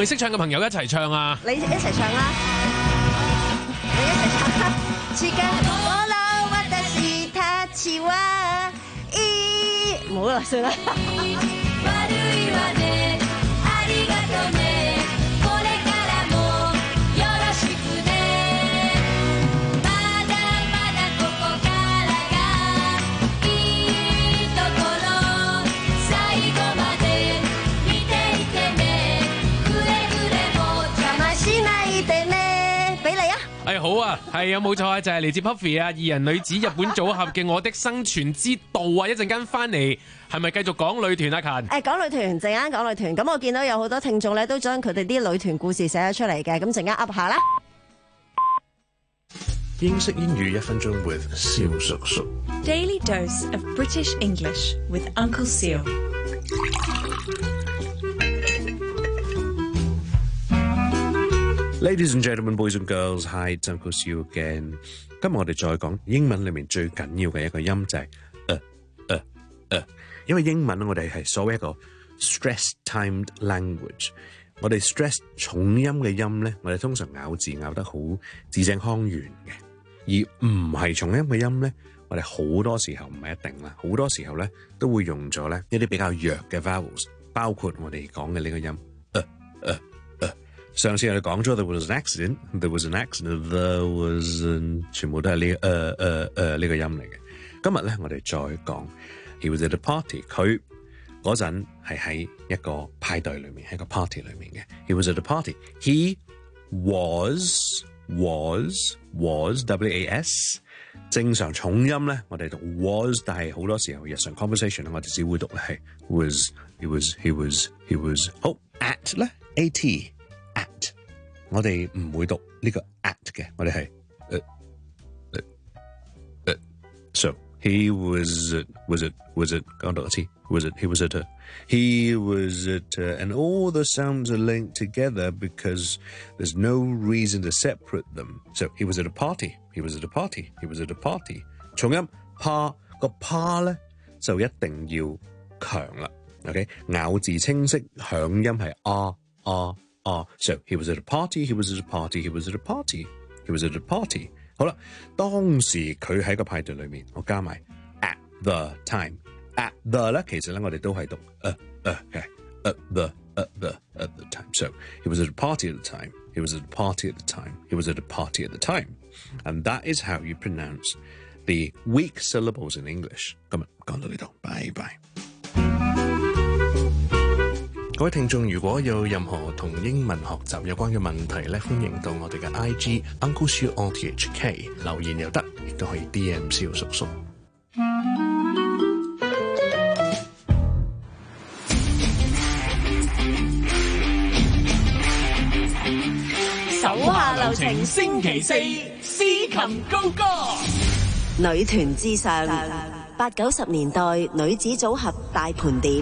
咪識唱嘅朋友一齊唱啊？ 你一齊唱啦，你一齊唱啦。時間我老我的是他似話，咦，冇啦，算啦。 誒好啊，係啊冇錯啊，就係嚟自 Puffy 啊，二人女子日本組合嘅《我的生存之道》啊，一陣間翻嚟係咪繼續講女團啊？勤誒講女團，陣間講女團，咁我見到有好多聽眾咧都將佢哋啲女團故事寫咗出嚟嘅，咁陣間噏下啦。 英式英語一分鐘 with 蕭叔叔。 Daily dose of British English with Uncle Seal。 Ladies and gentlemen, boys and girls, hi, it's Uncle Siu again。今日我哋再講英文裏面最緊要嘅一個音就係呃呃呃，因為英文我哋係所謂一個 stress-timed language。我哋 stress 重音嘅音咧，我哋通常咬字咬得好字正腔圓嘅，而唔係重音嘅音咧，我哋好多時候唔係一定啦，好多時候咧都會用咗咧一啲比較弱嘅 vowels， 包括我哋講嘅呢個音呃呃。上次我哋講咗 there was an accident, there was an accident, there was an, 全部都係呢誒誒誒呢個音嚟嘅。今日咧我哋再講 he was at a party， 佢嗰陣係喺一個派對裏面，喺個 party 裏面嘅。He was at a party. He was was was W A S。正常重音咧，我哋讀 was， 但係好多時候日常 conversation 咧，我哋只會讀咧係 was he was he was he was。好 at 咧 A T。at 我哋唔會讀呢個 at 嘅，我哋係誒誒誒 so he was it was it was it 講多次 was it he was at a he was at a, and all the sounds are linked together because there's no reason to separate them. So he was at a party he was at a party he was at a party 重音pa個 pa 咧就一定要強啦 OK 咬字清晰響音係啊啊啊、uh, so he was at a party, he was at a party, he was at a party, he was at a party. 好啦，當時佢喺個派對裏面，我加埋 at the time。at the 咧，其實咧我哋都係讀呃呃嘅 at the at the at the time. So he was at a party at the time. He was at a party at the time. He was at a party at the time. And that is how you pronounce the weak syllables in English. 今日講到呢度，拜拜。各位聽眾，如果有任何同英文學習有關嘅問題咧，歡迎到我哋嘅 I G Uncle Siu R T H K 留言又得，亦都可以 D M 蕭叔叔。 手下留情，星期四司琴高歌。 女團之上，八九十年代女子組合大盤點。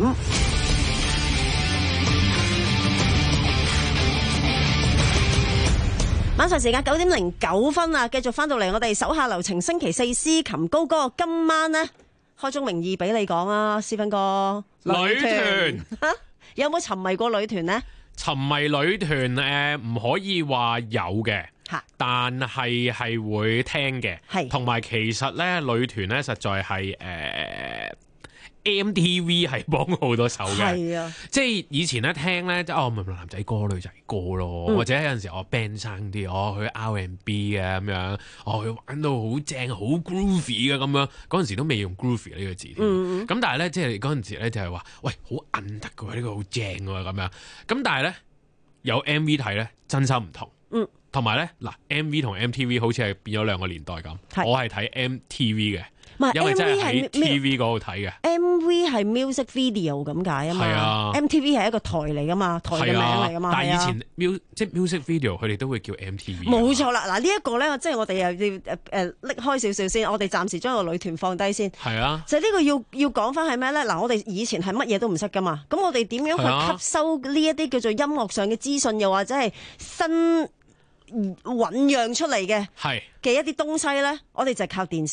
晚上時間九點零九分啊，繼續翻到嚟我哋手下留情星期四司琴高歌。今晚呢，開宗明義俾你講啊，思芬哥， 女團有冇沉迷過女團呢？ 沉迷女團誒唔可以話有嘅，但係係會聽嘅，同埋其實咧女團咧實在係誒。呃M T V 係幫好多手嘅， 啊、 即係以前咧聽咧，哦咪男仔歌女仔歌咯，嗯、或者有陣時我 band 生啲，我去 R and B 嘅咁樣，我去玩到好正好 groovy 嘅咁樣，嗰陣時都未用 groovy 呢個字添，咁、嗯、但係咧即係嗰陣時咧就係話，喂好摁得嘅喎，呢個好正喎咁樣，咁但係咧有 M V 睇咧真心唔同，嗯，同埋咧嗱 M V 同 M T V 好似係變咗兩個年代咁，我係睇 M T V 嘅。因為真係喺 T V 嗰度睇嘅 M V 係 music video 咁解啊嘛， 啊 M T V 係一個台嚟噶嘛，台嘅名嚟噶嘛， 但係以前 mu 即係 music video 佢哋都會叫 M T V。 冇錯啦，嗱呢一個咧，即係我哋又要誒誒拎開少少先，我哋暫時將個女團放低先。 係啊， 就係呢個要要講翻係咩咧？嗱，我哋以前係乜嘢都唔識噶嘛，咁我哋點樣去吸收呢一啲叫做音樂上嘅資訊，又或者係新醖釀出嚟嘅嘅一啲東西咧？我哋就係靠電視。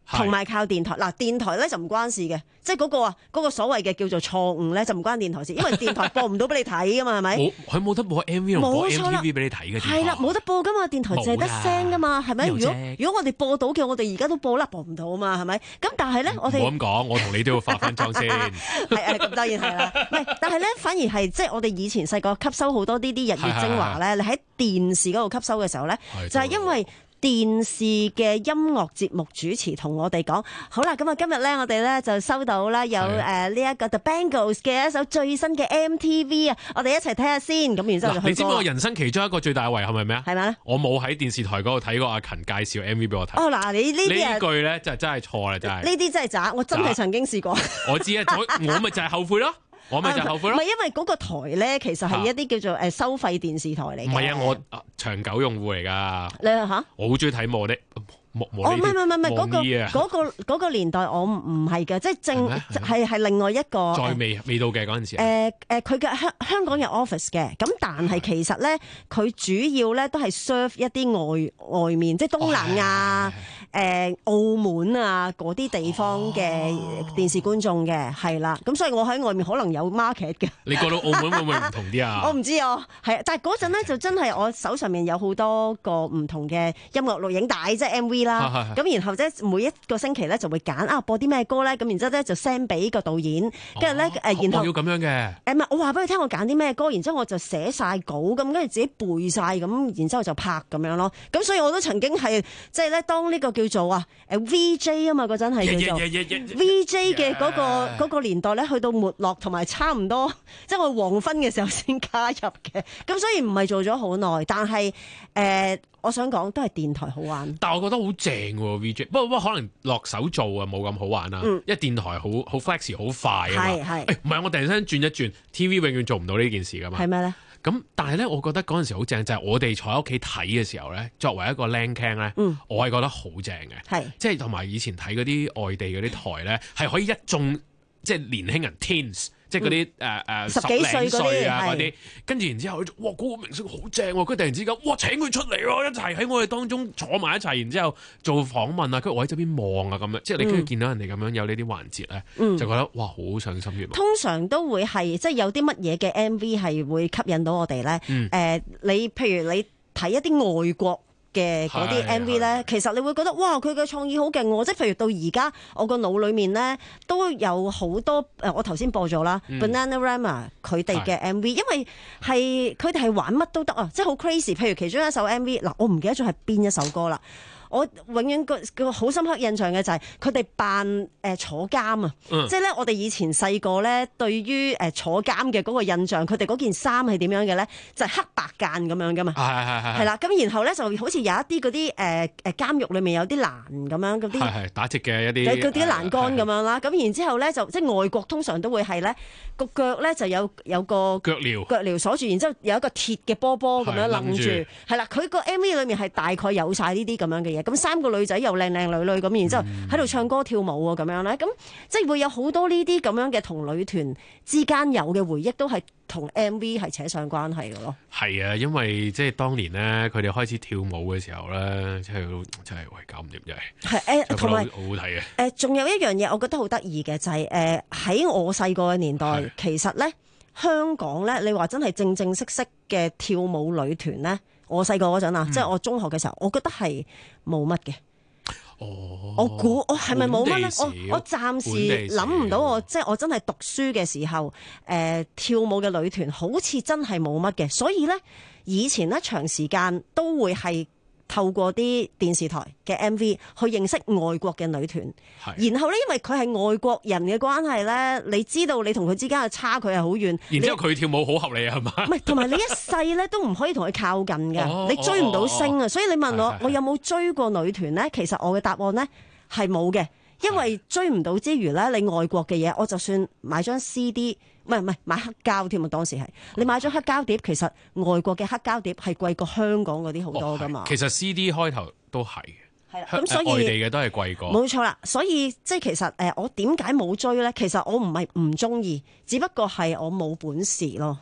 同埋靠電台。嗱，電台咧就唔關事嘅，即係嗰個啊嗰個所謂嘅叫做錯誤咧就唔關電台事，因為電台播唔到俾你睇噶嘛，係咪？ 冇，佢冇得播 M V 同播 M T V 俾你睇嘅。 係啦，冇得播噶嘛，電台淨係得聲噶嘛，係咪？如果如果我哋播到嘅，我哋而家都播啦，播唔到啊嘛，係咪？咁但係咧，我哋唔好咁講，我同你都要化翻妝先。 係啊，咁當然係啦。唔係，但係咧，反而係即係我哋以前細個吸收好多呢啲日月精華咧，你喺電視嗰度吸收嘅時候咧，就係因為電視嘅音樂節目主持同我哋講，好啦，咁啊今日咧我哋咧就收到啦有誒呢一個 The Bangles 嘅一首最新嘅 M T V 啊，我哋一齊睇下先，咁然之後就去。 你知唔知我人生其中一個最大嘅遺憾係咩啊？ 係咪咧？ 我冇喺電視台嗰度睇過阿勤介紹 M V 俾我睇。 哦嗱，你呢啲呢句咧就真係錯啦，真係。 呢啲真係渣，我真係曾經試過。 我知啊，我咪就係後悔咯。我咪就後悔咯。 唔係因為嗰個台咧，其實係一啲叫做誒收費電視台嚟嘅。 唔係啊，我長久用戶嚟㗎。 你嚇？我好中意睇莫呢莫莫呢啲。 哦，唔係唔係唔係嗰個嗰嗰個嗰個年代，我唔唔係嘅，即係正係係另外一個。 再未未到嘅嗰陣時。 誒誒，佢嘅香香港有 office 嘅，咁但係其實咧，佢主要咧都係 serve 一啲外外面，即係東南亞。誒、呃、澳門啊嗰啲地方嘅電視觀眾嘅係啦，咁所以我喺外面可能有 market 嘅。 你過到澳門會唔會唔同啲啊？ 我唔知啊，係，但係嗰陣咧就真係我手上面有好多個唔同嘅音樂錄影帶，即係 M V 啦。咁然後即係每一個星期咧就會揀啊播啲咩歌咧，咁然之後咧就 send 俾個導演，跟住咧誒然後我要咁樣嘅。 誒唔係，我話俾佢聽我揀啲咩歌，然之後我就寫晒稿，咁跟住自己背晒，咁然之後就拍咁樣咯。咁所以我都曾經係即係咧當呢個叫做啊誒 V J 啊嘛，嗰陣係叫做 V J 嘅嗰個嗰個年代咧，去到沒落同埋差唔多，即係我黃昏嘅時候先加入嘅。咁所以唔係做咗好耐，但係誒、呃，我想講都係電台好玩。 但係我覺得好正喎 V J，不過不過可能落手做啊冇咁好玩啊。嗯、因為電台好好 flex 好快啊嘛。係係。誒唔係我突然間轉一轉 T V 永遠做唔到呢件事噶嘛。係咩咧？咁但係咧，我覺得嗰陣時好正，就係、是、我哋坐喺屋企睇嘅時候咧，作為一個靚 can 咧，嗯、我係覺得好正嘅，係即係同埋以前睇嗰啲外地嗰啲台咧，係可以一眾即係年輕人 teens。即係嗰啲誒誒十幾歲啊嗰啲，跟住然之後，哇嗰個明星好正喎！佢突然之間，哇請佢出嚟喎，一齊喺我哋當中坐埋一齊，然之後做訪問啊，跟住我喺側邊望啊咁樣，即係你跟住見到人哋咁樣有呢啲環節咧，就覺得哇好賞心悅目。通常都會係即係有啲乜嘢嘅 M V 係會吸引到我哋咧？誒，你譬如你睇一啲外國嘅嗰啲 M V 咧，其實你會覺得哇，佢嘅創意好勁喎！即係譬如到而家，我個腦裏面咧都有好多誒，我頭先播咗啦、嗯、Bananarama 佢哋嘅 M V，因為係佢哋係玩乜都得啊，即係好 crazy。譬如其中一首 M V，嗱我唔記得咗係邊一首歌啦。我永遠個個好深刻印象嘅就係佢哋扮誒坐監啊！嗯、即係咧，我哋以前細個咧，對於誒坐監嘅嗰個印象，佢哋嗰件衫係點樣嘅咧？就係、是、黑白間咁樣噶嘛。係係係。係啦，咁然後咧就好似有一啲嗰啲誒誒監獄裏面有啲欄咁樣嗰啲。係係打直嘅一啲。嗰啲欄杆咁樣啦，咁然之後咧就即係外國通常都會係咧個腳咧就有有個腳鐐腳鐐鎖住，然之後有一個鐵嘅波波咁樣擸住。係啦，佢個 M V 裏面係大概有晒呢啲咁樣嘅嘢。咁三個女仔又靚靚女女咁，然之後喺度唱歌跳舞啊咁樣咧，咁即係會有好多呢啲咁樣嘅同女團之間有嘅回憶，都係同 M V 係扯上關係嘅咯。係啊，因為即係當年咧，佢哋開始跳舞嘅時候咧，即係真係喂搞唔掂，真係。係誒，同埋好好睇嘅。誒，仲有一樣嘢，我覺得好得意嘅就係誒喺我細個嘅年代，其實咧香港咧，你話真係正正式式嘅跳舞女團咧。我細個嗰陣啊，嗯、即係我中學嘅時候，我覺得係冇乜嘅。哦，我估我係咪冇乜咧？我我暫時諗唔到我，我即係我真係讀書嘅時候，誒、呃、跳舞嘅女團好似真係冇乜嘅。所以咧，以前咧長時間都會係透過啲電視台嘅 M V 去認識外國嘅女團，然後咧因為佢係外國人嘅關係咧，你知道你同佢之間嘅差距係好遠。然之後佢跳舞好合理啊，係嘛？唔係，同埋你一世咧都唔可以同佢靠近嘅，哦、你追唔到星啊！哦、所以你問我，我有冇追過女團咧？其實我嘅答案咧係冇嘅，因為追唔到之餘咧，你外國嘅嘢，我就算買張 C D。唔係唔係買黑膠添啊！當時係你買咗黑膠碟，其實外國嘅黑膠碟係貴過香港嗰啲好多噶嘛、哦。其實 C D 開頭都係係啦，咁所以外地嘅都係貴過。冇錯啦，所以即係其實誒，我點解冇追咧？其實我唔係唔中意，只不過係我冇本事咯。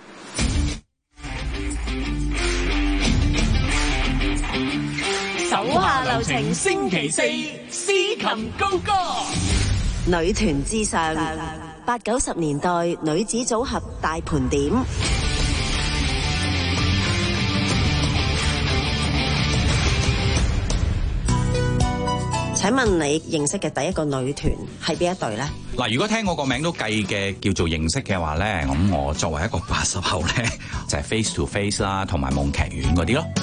手下留情，星期四司琴高歌。 女團之上，八九十年代女子組合大盤點。請問你認識嘅第一個女團係邊一隊呢？ 嗱，如果聽我個名都計嘅叫做認識嘅話咧，咁我作為一個八十後咧，就係 Face to Face 啦，同埋夢劇院嗰啲咯。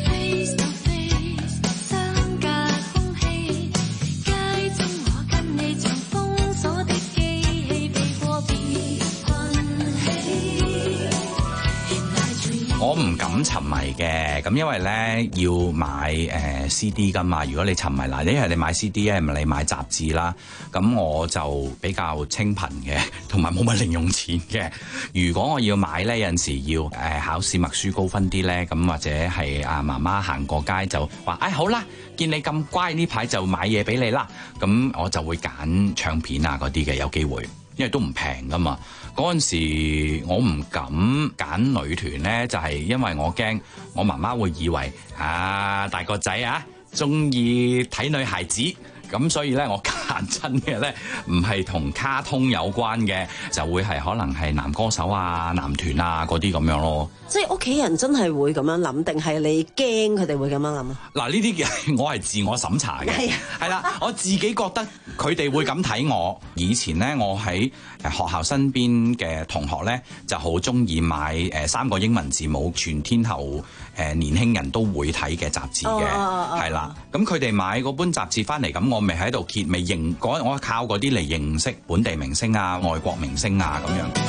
我唔敢沉迷嘅，咁因為咧要買誒、呃、C D 噶嘛。如果你沉迷嗱，一係你買 C D，一係你買雜誌啦。咁我就比較清貧嘅，同埋冇乜零用錢嘅。如果我要買咧，有陣時要誒、呃、考試默書高分啲咧，咁或者係啊媽媽行過街就話，哎好啦，見你咁乖呢排就買嘢俾你啦。咁我就會揀唱片啊嗰啲嘅，有機會，因為都唔平噶嘛。嗰陣時我唔敢揀女團咧，就係因為我驚我媽媽會以為啊大個仔啊中意睇女孩子，咁所以咧我揀親嘅咧唔係同卡通有關嘅，就會係可能係男歌手啊、男團啊嗰啲咁樣咯。 即係屋企人真係會咁樣諗，定係你驚佢哋會咁樣諗啊？ 嗱，呢啲嘅我係自我審查嘅，係啦，我自己覺得佢哋會咁睇我。以前咧，我喺學校身邊嘅同學咧，就好中意買誒三個英文字母全天候誒年輕人都會睇嘅雜誌嘅，係啦。咁佢哋買嗰本雜誌翻嚟，咁我咪喺度揭，咪認嗰我靠嗰啲嚟認識本地明星啊、外國明星啊咁樣。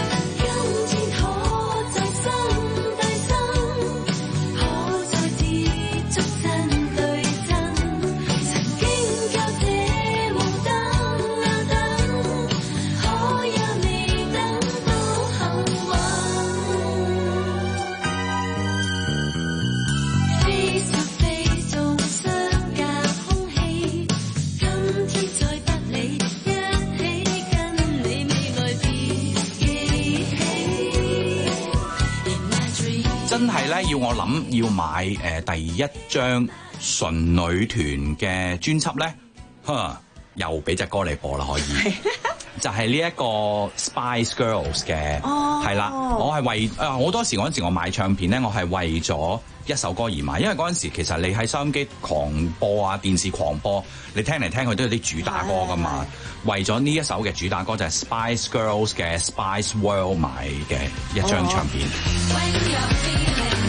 真係咧，要我諗要買誒、呃、第一張純女團嘅專輯咧，呵，又俾隻歌你播啦，可以，就係呢一個 Spice Girls 嘅，係啦、oh.，我係為啊好、呃、多時嗰陣時我買唱片咧，我係為咗一首歌而買，因為嗰陣時其實你喺收音機狂播啊，電視狂播，你聽嚟聽去都有啲主打歌噶嘛。為咗呢一首嘅主打歌就係 Spice Girls 嘅 Spice World 買嘅一張唱片。Oh.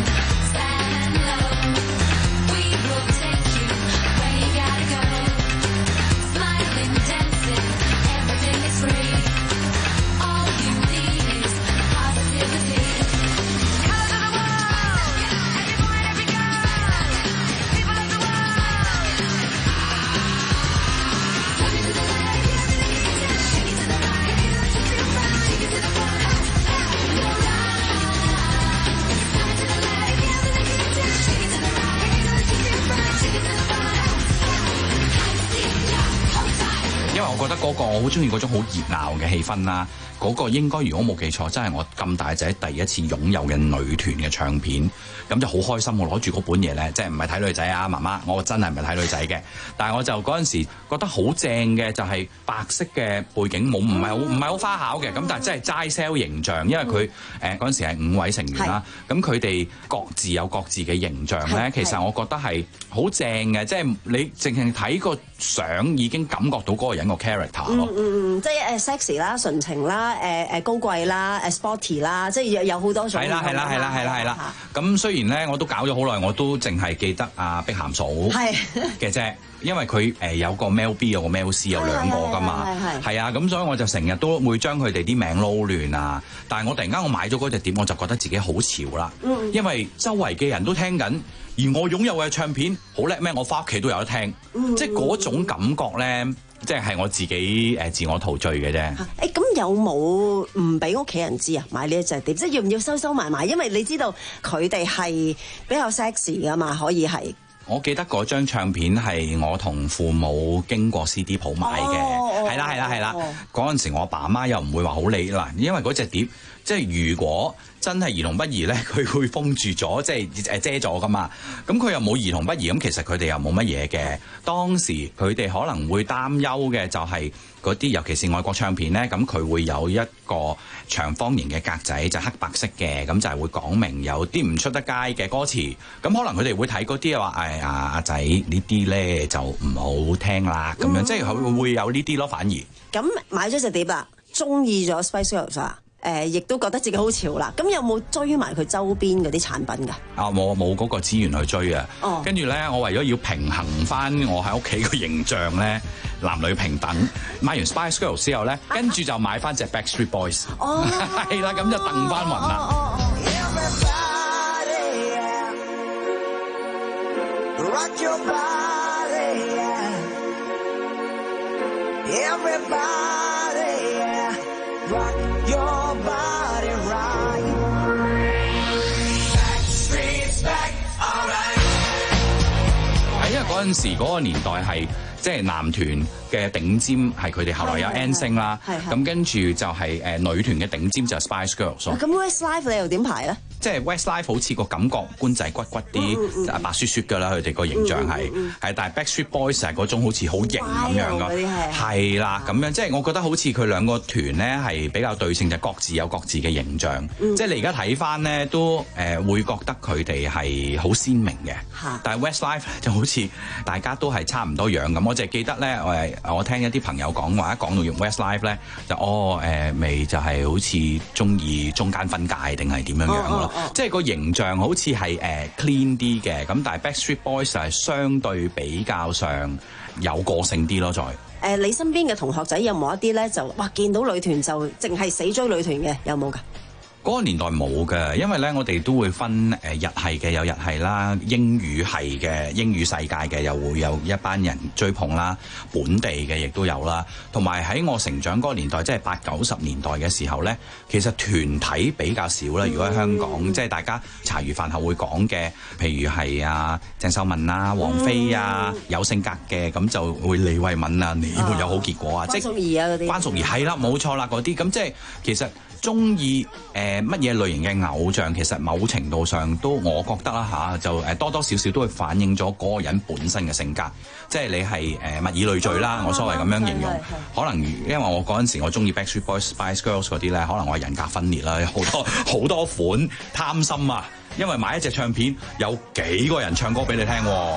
我覺得嗰個我好中意嗰種好熱鬧嘅氣氛啦，嗰、嗰個應該如果冇記錯，真係我咁大仔第一次擁有嘅女團嘅唱片，咁就好開心。我攞住嗰本嘢咧，即係唔係睇女仔啊，媽媽，我真係唔係睇女仔嘅。但係我就嗰陣時覺得好正嘅，就係白色嘅背景，冇唔係好唔係好花巧嘅，咁但係真係齋 sell 形象，因為佢誒嗰陣時係五位成員啦，咁佢哋各自有各自嘅形象咧，其實我覺得係好正嘅，即係你淨係睇個相已經感覺到嗰個人個 character 咯。 嗯嗯嗯，即係誒 sexy 啦、純情啦、誒誒高貴啦、誒 sporty 啦，即係有有好多種。係啦係啦係啦係啦係啦。咁雖然咧我都搞咗好耐，我都淨係記得阿碧咸嫂嘅啫。因為佢誒有個 Mel B 有個 Mel C 有兩個噶嘛，係啊，咁所以我就成日都會將佢哋啲名撈亂啊。但係我突然間我買咗嗰隻碟，我就覺得自己好潮啦。嗯、因為周圍嘅人都聽緊，而我擁有嘅唱片好叻咩？我翻屋企都有得聽，嗯、即係嗰種感覺咧，即係係我自己誒自我陶醉嘅啫。誒咁、 欸、有冇唔俾屋企人知啊？買呢一隻碟，即係要唔要收收埋埋？因為你知道佢哋係比較 sexy 噶嘛，可以係。 我記得嗰張唱片係我同父母經過 C D 鋪買嘅，係啦係啦係啦。嗰陣時我爸媽又唔會話好理嗱，因為嗰隻碟即係如果真係兒童不宜咧，佢會封住咗，即係誒遮咗噶嘛。咁佢又冇兒童不宜，咁其實佢哋又冇乜嘢嘅。當時佢哋可能會擔憂嘅就係嗰啲，尤其是外國唱片咧，咁佢會有一個長方形嘅格仔，就係、黑白色嘅，咁就係會講明有啲唔出得街嘅歌詞。咁可能佢哋會睇嗰啲話，誒阿阿仔呢啲咧就唔好聽啦，咁樣、嗯、即係佢會有呢啲咯，反而。 咁買咗隻碟啦，中意咗 Spice Girls 啊！誒，亦都覺得自己好潮啦。咁有冇追埋佢周邊嗰啲產品㗎？ 啊，我冇嗰個資源去追啊。哦。跟住咧，我為咗要平衡翻我喺屋企個形象咧，男女平等，買完 Spice Girls 之後咧，跟住就買翻隻 Backstreet Boys。哦。係啦，咁就蹬翻雲啦。哦 Your body right. Backstreet's back, alright. 係因為嗰陣時嗰個年代係即係男團嘅頂尖係佢哋，後來有 N 星啦，咁跟住就係誒女團嘅頂尖就係 Spice Girls。 咁 Westlife 你又點排咧？ 即係 Westlife 好似個感覺官仔骨骨啲，嗯嗯、白雪雪㗎啦，佢哋個形象係係、嗯嗯嗯，但係 Backstreet Boys 係嗰種好似好型咁樣㗎，係啦咁樣，即係我覺得好似佢兩個團咧係比較對稱，就各自有各自嘅形象。嗯、即係你而家睇翻咧都誒、呃、會覺得佢哋係好鮮明嘅，但係 Westlife 就好似大家都係差唔多樣咁。我淨係記得咧，我我聽一啲朋友講話，一講到用 Westlife 咧，就哦誒未、呃、就係好似中意中間分界定係點樣樣咯。哦哦哦即係個形象好似係誒 clean 啲嘅，咁但係 Backstreet Boys 係相對比較上有個性啲咯，再誒、 呃、你身邊嘅同學仔有冇一啲咧就哇見到女團就淨係死追女團嘅，有冇㗎？ 嗰個年代冇嘅，因為咧我哋都會分誒日系嘅有日系啦，英語系嘅英語世界嘅又會有一班人追捧啦，本地嘅亦都有啦。同埋喺我成長嗰個年代，即係八九十年代嘅時候咧，其實團體比較少啦。如果喺香港，嗯、即係大家茶餘飯後會講嘅，譬如係啊鄭秀文啊、王菲啊，嗯、有性格嘅咁就會李慧敏啊，你沒有好結果啊，即係關淑怡啊嗰啲。關淑怡係啦，冇錯啦嗰啲，咁即係其實。中意誒乜嘢類型嘅偶像，其實某程度上都我覺得啦嚇、啊，就誒多多少少都會反映咗嗰個人本身嘅性格，即係你係誒、呃、物以類聚啦，啊、我所謂咁樣形容。可能因為我嗰陣時我中意 Backstreet Boys、Spice Girls 嗰啲咧，可能我係人格分裂啦，好多好多款貪心啊，因為買一隻唱片有幾個人唱歌俾你聽喎。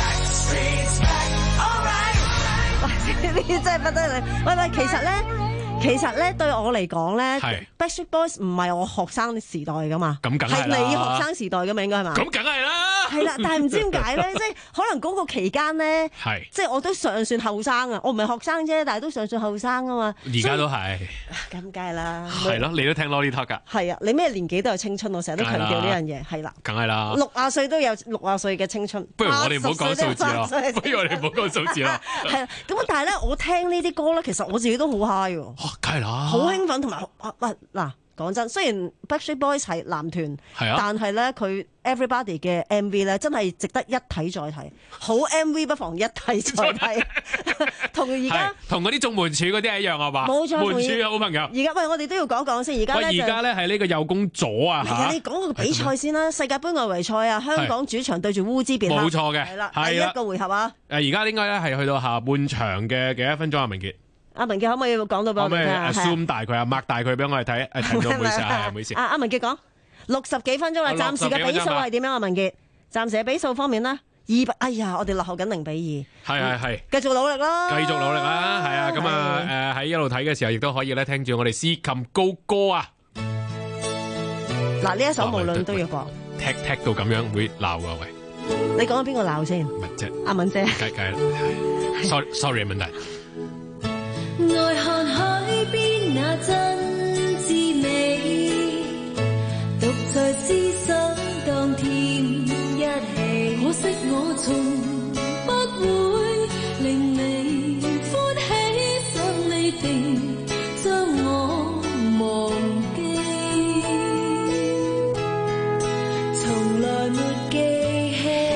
真係不得了！喂喂，其實咧， 其實咧對我嚟講咧係 ，Backstreet Boys 唔係我學生時代噶嘛， 咁梗係啦係你學生時代噶嘛，應該係嘛？ 咁梗係啦， 係啦，但係唔知點解咧，即係可能嗰個期間咧， 係即係我都尚算後生啊，我唔係學生啫，但係都尚算後生啊嘛。 而家都係， 咁梗係啦。 係咯，你都聽 Lolly Talk 㗎。 係啊，你咩年紀都有青春，我成日都強調呢樣嘢，係啦。 梗係啦。 六啊歲都有六啊歲嘅青春。 不如我哋唔好講數字咯，不如我哋唔好講數字咯。 係啦，咁但係咧，我聽呢啲歌咧，其實我自己都好 high 喎。 梗係啦。 好興奮同埋喂嗱，講真，雖然 Backstreet Boys 係男團， 係啊， 但係咧佢 Everybody 嘅 M V 咧，真係值得一睇再睇。好 M V 不妨一睇再睇。同而家同嗰啲眾門柱嗰啲係一樣係嘛？ 冇錯， 門柱嘅好朋友。 而家喂，我哋都要講講先。而家咧， 而家咧係呢個右攻左啊嚇。 你講個比賽先啦，世界盃外圍賽啊，香港主場對住烏茲別克。 冇錯嘅， 係啦， 係第一個回合啊。 誒，而家應該咧係去到下半場嘅幾多分鐘啊？明傑。 阿文傑可唔可以講到俾我哋聽啊？ zoom 大佢啊，擘大佢俾我哋睇，誒睇到唔好意思啊，唔好意思。 阿阿文傑講六十幾分鐘啦，暫時嘅比數係點樣啊？文傑，暫時嘅比數方面咧，二百，哎呀，我哋落後緊零比二。係係係，繼續努力啦！ 繼續努力啦，係啊，咁啊誒喺一路睇嘅時候，亦都可以咧聽住我哋司琴高歌啊。 嗱，呢一首無論都要播。 踢踢到咁樣會鬧㗎喂。 你講緊邊個鬧先？ 文姐。 阿文姐。 計計，sorry sorry 問題。 愛看海邊那真滋味，獨在思想當天一起。可惜我從不會令你歡喜，想你定將我忘記，從來沒記起。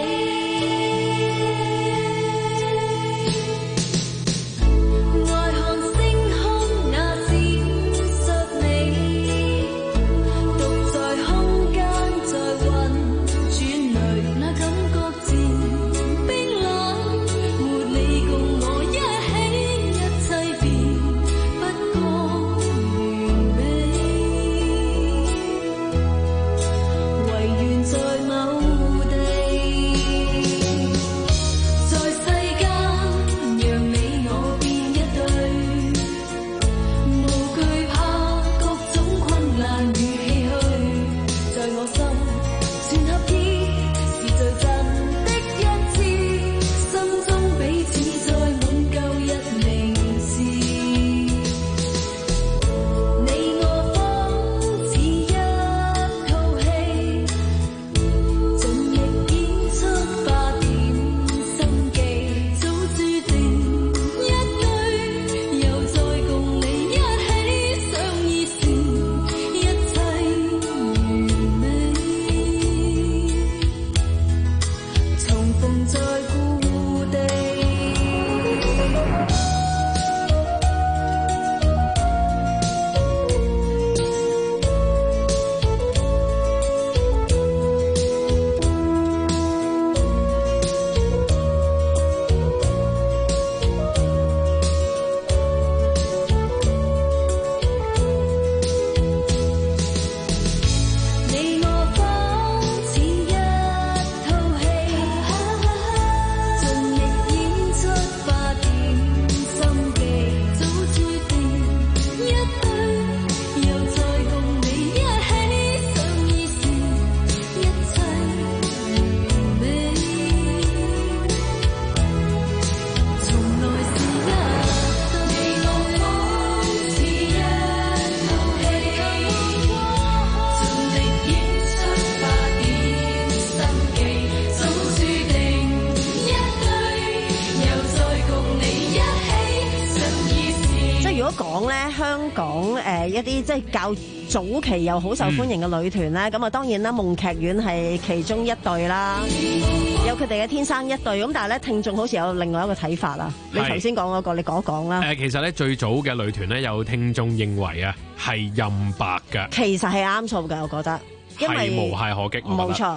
一啲即係較早期又好受歡迎嘅女團咧，咁啊、嗯、當然啦，夢劇院係其中一隊啦，有佢哋嘅天生一對。咁但係咧，聽眾好似有另外一個睇法啦。你頭先講嗰個，你講一講啦。 誒，其實咧最早嘅女團咧，有聽眾認為啊係任白嘅， 其實係啱數嘅，我覺得，因為係無懈可擊， 冇錯。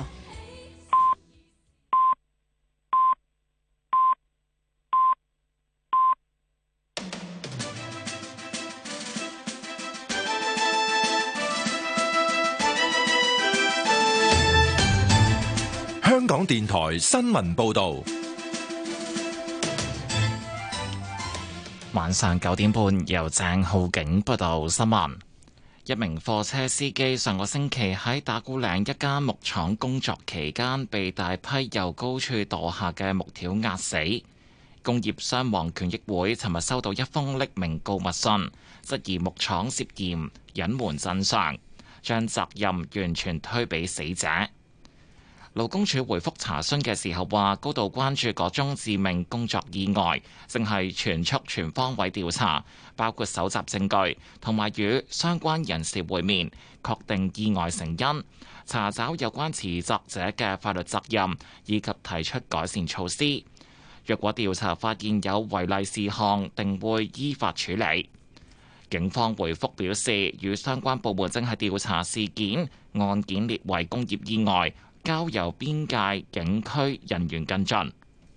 香港電台新聞報導。 晚上九點半，由鄭浩景報道新聞。一名貨車司機上個星期喺打鼓嶺一間木廠工作期間，被大批由高處墮下嘅木條壓死。工業傷亡權益會尋日收到一封匿名告密信，質疑木廠涉嫌隱瞞真相，將責任完全推俾死者。勞工處回覆查詢嘅時候話，高度關注嗰宗致命工作意外，正係全速全方位調查，包括搜集證據同埋與相關人士會面，確定意外成因，查找有關持責者嘅法律責任，以及提出改善措施。若果調查發現有違例事項，定會依法處理。警方回覆表示，與相關部門正係調查事件，案件列為工業意外，交由邊界警區人員跟進。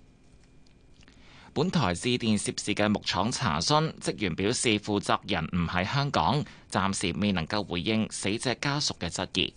本台致電涉事嘅木廠查詢，職員表示負責人唔喺香港，暫時未能夠回應死者家屬嘅質疑。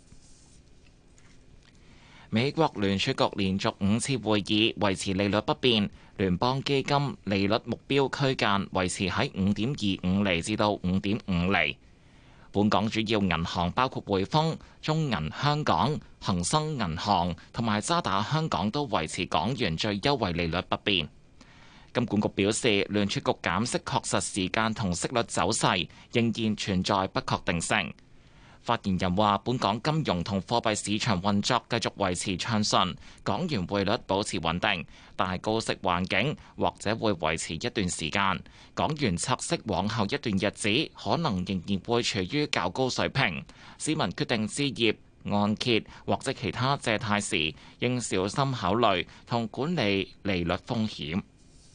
美國聯儲局連續五次會議維持利率不變，聯邦基金利率目標區間維持喺五點二五厘至到五點五厘。本港主要銀行包括匯豐、中銀香港、恒生銀行同埋渣打香港都維持港元最優惠利率不變。金管局表示，聯儲局減息確實時間同息率走勢仍然存在不確定性。發言人話，本港金融同貨幣市場運作繼續維持暢順，港元匯率保持穩定，但係高息環境或者會維持一段時間。港元拆息往後一段日子可能仍然會處於較高水平。市民決定置業、按揭或者其他借貸時，應小心考慮同管理利率風險。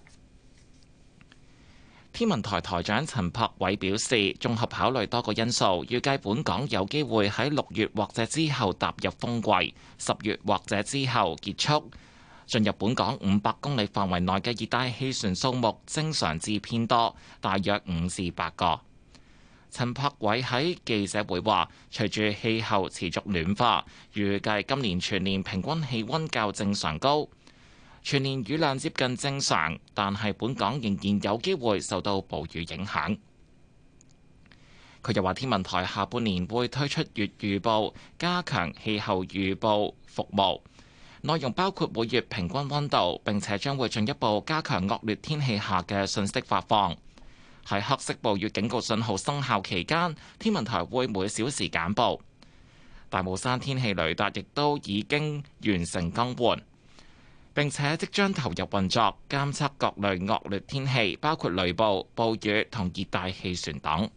天文台台長陳柏偉表示，綜合考慮多個因素，預計本港有機會喺六月或者之後踏入風季，十月或者之後結束。進入本港五百公里範圍內嘅熱帶氣旋數目正常至偏多，大約五至八個。陳柏偉喺記者會話，隨住氣候持續暖化，預計今年全年平均氣溫較正常高。全年雨量接近正常，但係本港仍然有機會受到暴雨影響。佢又話，天文台下半年會推出月預報，加強氣候預報服務，內容包括每月平均溫度，並且將會進一步加強惡劣天氣下嘅信息發放。喺黑色暴雨警告信號生效期間，天文台會每小時簡報。大帽山天氣雷達亦都已經完成更換，並且即將投入運作，監測各類惡劣天氣，包括雷暴、暴雨同熱帶氣旋等。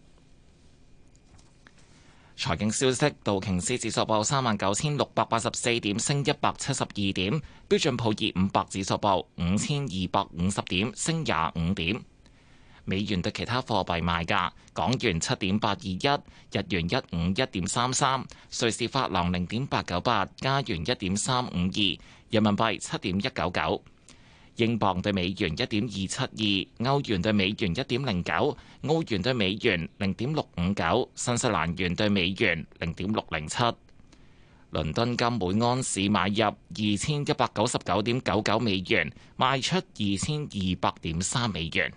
財經消息：道瓊斯指數報三萬九千六百八十四點，升一百七十二點；標準普爾五百指數報五千二百五十點，升廿五點。美元對其他貨幣賣價：港元七點八二一，日元一五一點三三，瑞士法郎零點八九八，加元一點三五二。人民幣七點一九九，英鎊對美元一點二七二，歐元對美元一點零九，澳元對美元零點六五九，新西蘭元對美元零點六零七。倫敦金每安士買入二千一百九十九點九九美元，賣出二千二百點三美元。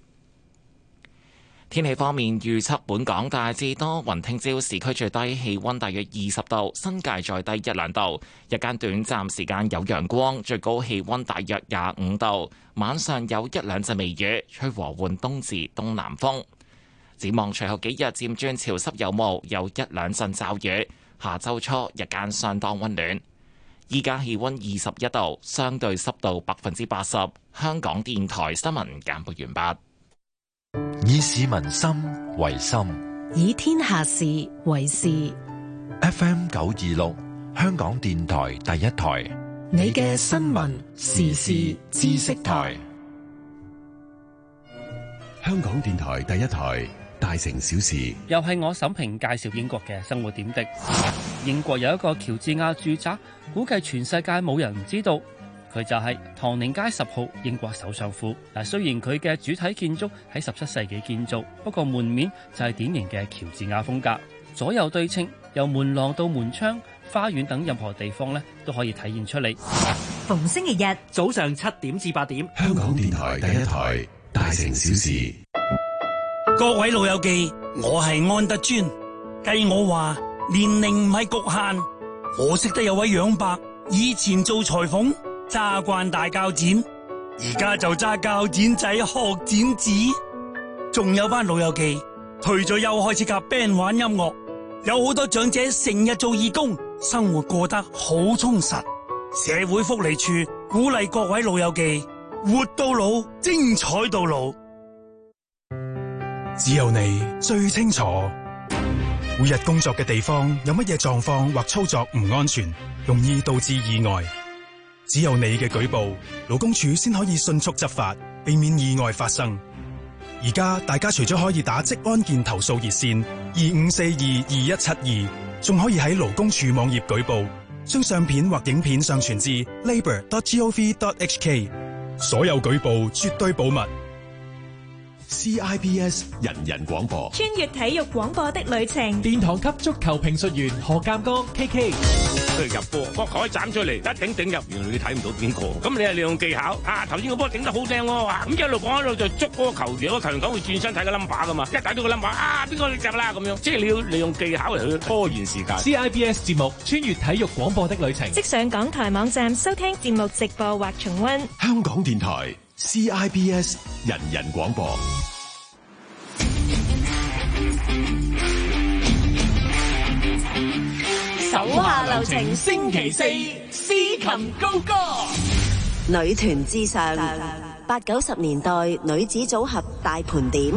天氣方面，預測本港大致多雲，聽朝市區最低氣溫大約二十度，新界再低一兩度。日間短暫時間有陽光，最高氣溫大約廿五度。晚上有一兩陣微雨，吹和緩東至東南風。展望隨後幾日漸轉潮濕有霧，有一兩陣驟雨。下周初日間相當溫暖。依家氣溫二十一度，相對濕度百分之八十。香港電台新聞簡報完畢。 以市民心為心， 以天下事為事。 F M 九二六，香港電台第一台， 你嘅新聞時事知識台。 香港電台第一台，大城小事。 又係我沈平介紹英國嘅生活點滴。英國有一個喬治亞住宅，估計全世界冇人唔知道。佢就係唐寧街十號英國首相府。嗱，雖然佢嘅主體建築喺十七世紀建造，不過門面就係典型嘅喬治亞風格，左右對稱，由門廊到門窗、花園等任何地方咧都可以體現出嚟。 逢星期日早上七點至八點， 香港電台第一台，大城小事。 各位老友記，我係安德尊。計我話年齡唔係局限，我識得有位楊伯，以前做裁縫揸慣大鉸剪，而家就揸鉸剪仔學剪紙。仲有班老友記退咗休開始夾 band 玩音樂，有好多長者成日做義工，生活過得好充實。社會福利處鼓勵各位老友記活到老，精彩到老。 只有你最清楚，每日工作嘅地方有乜嘢狀況或操作唔安全，容易導致意外。只有你嘅舉報，勞工處先可以迅速執法，避免意外發生。而家大家除咗可以打職安健投訴熱線二五四二二一七二，仲可以喺勞工處網頁舉報，將相片或影片上傳至 labour dot gov dot h k。所有舉報絕對保密。 C I B S 人人廣播， 穿越體育廣播的旅程。 殿堂級足球評述員何鑑江 K K， 佢入波，個海斬出嚟，一頂頂入，原來你睇唔到邊個。咁你係利用技巧啊！頭先個波頂得好正喎，咁一路講一路就捉嗰個球員，個球員講會轉身睇個 number 噶嘛，一睇到個 number 啊，邊個入啦咁樣，即係你要利用技巧嚟去拖延時間。 C I B S 節目《穿越體育廣播的旅程》， 即上港台網站收聽節目直播或重溫。 香港電台 C I B S 人人廣播。 手下留情，星期四司琴高歌。 女團之上，八九十年代女子組合大盤點。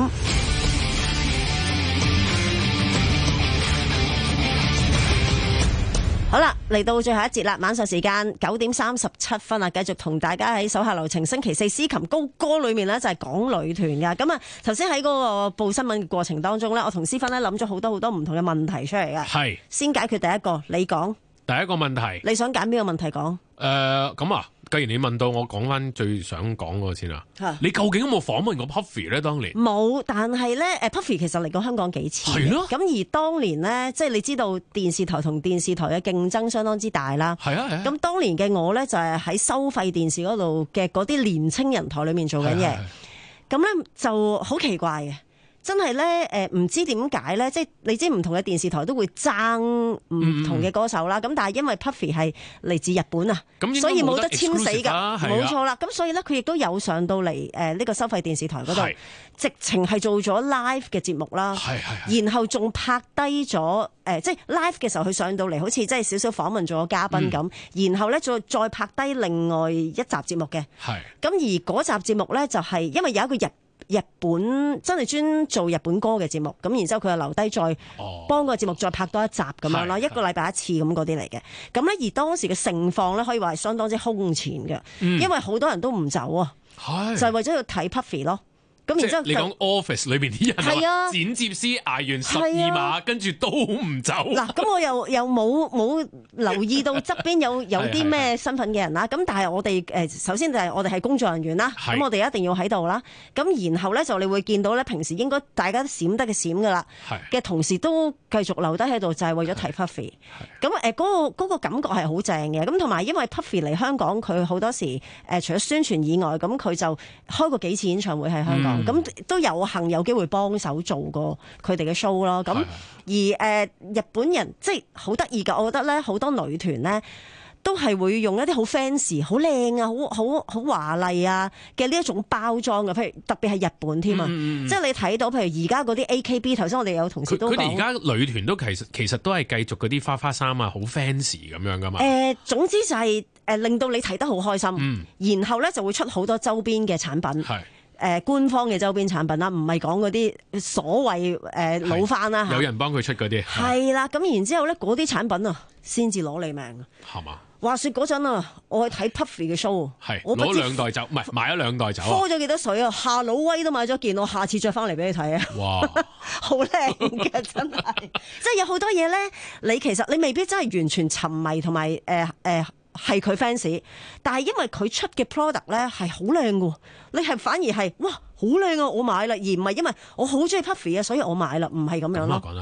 好啦，嚟到最後一節啦，晚上時間九點三十七分啊，繼續同大家喺手下留情星期四司琴高歌裏面呢，就係講女團噶。咁啊，頭先喺嗰個報新聞嘅過程當中呢，我同思芬呢諗咗好多好多唔同嘅問題出嚟噶。係，先解決第一個，你講。 第一個問題， 你想揀邊個問題講？ 誒，咁啊，既然你問到我，講翻最想講嗰個先啦。你究竟有冇訪問過 Puffy 咧？當年冇，但係咧，誒 Puffy 其實嚟過香港幾次。係咯。咁而當年咧，即係你知道電視台同電視台嘅競爭相當之大啦。係啊係啊。咁當年嘅我咧，就係喺收費電視嗰度嘅嗰啲年青人台裏面做緊嘢。咁咧就好奇怪嘅。真係咧，誒唔知點解咧，即係你知唔同嘅電視台都會爭唔同嘅歌手啦。咁、嗯、但係因為 Puffy 係嚟自日本啊，所以冇得簽死㗎，冇錯啦。咁所以咧，佢亦都有上到嚟誒呢個收費電視台嗰度，直情係做咗 live 嘅節目啦。然後仲拍低咗誒，即係 live 嘅時候，佢上到嚟好似即係少少訪問咗嘉賓咁、嗯。然後咧再再拍低另外一集節目嘅。係。咁而嗰集節目咧就係、是、因為有一個日。日本真係專做日本歌嘅節目，咁然之後佢又留低再幫個節目再拍多一集咁樣啦，一個禮拜一次咁嗰啲嚟嘅。咁咧而當時嘅盛況咧可以話係相當之空前嘅、嗯，因為好多人都唔走啊，就係、是、為咗要睇 Puffy 咯。咁然之後，你講 office 裏邊啲人係啊，剪接師挨完十二碼，跟住都唔走。嗱，咁我又又冇冇留意到側邊有有啲咩身份嘅人啦。咁但係我哋誒，首先就係我哋係工作人員啦。咁我哋一定要喺度啦。咁然後咧就你會見到咧，平時應該大家都閃得嘅閃噶啦。嘅同時都繼續留低喺度，就係為咗睇 Puffy。咁誒，嗰個嗰個感覺係好正嘅。咁同埋因為 Puffy 嚟香港，佢好多時誒除咗宣傳以外，咁佢就開過幾次演唱會喺香港。咁、嗯、都有幸有機會幫手做過佢哋嘅 show 咯。咁而誒、呃、日本人即係好得意㗎，我覺得咧好多女團咧都係會用一啲好 fancy、好靚啊、好好好華麗啊嘅呢一種包裝嘅，譬如特別係日本添啊、嗯，即係你睇到譬如而家嗰啲 A K B， 頭先我哋有同事都講，佢哋而家女團都其實其實都係繼續嗰啲花花衫啊，好 fancy 咁樣噶嘛。誒、呃，總之就係誒令到你睇得好開心，嗯、然後咧就會出好多周邊嘅產品。係。誒、呃、官方嘅周邊產品啦，唔係講嗰啲所謂誒、呃、老翻啦，有人幫佢出嗰啲係啦。咁然之後咧，嗰啲產品啊，先至攞你命係嘛？話説嗰陣啊，我去睇 Puffy 嘅 show， 係攞兩袋酒，唔係買咗兩袋酒，科咗幾多水啊？夏魯威都買咗件，我下次着翻嚟俾你睇啊！哇，好靚嘅真係，即係有好多嘢咧。你其實你未必真係完全沉迷同埋誒誒係佢 fans， 但係因為佢出嘅 product 咧係好靚嘅，你係反而係哇好靚啊！我買啦，而唔係因為我好中意 Puffy 啊，所以我買啦，唔係咁樣咯。講得啱。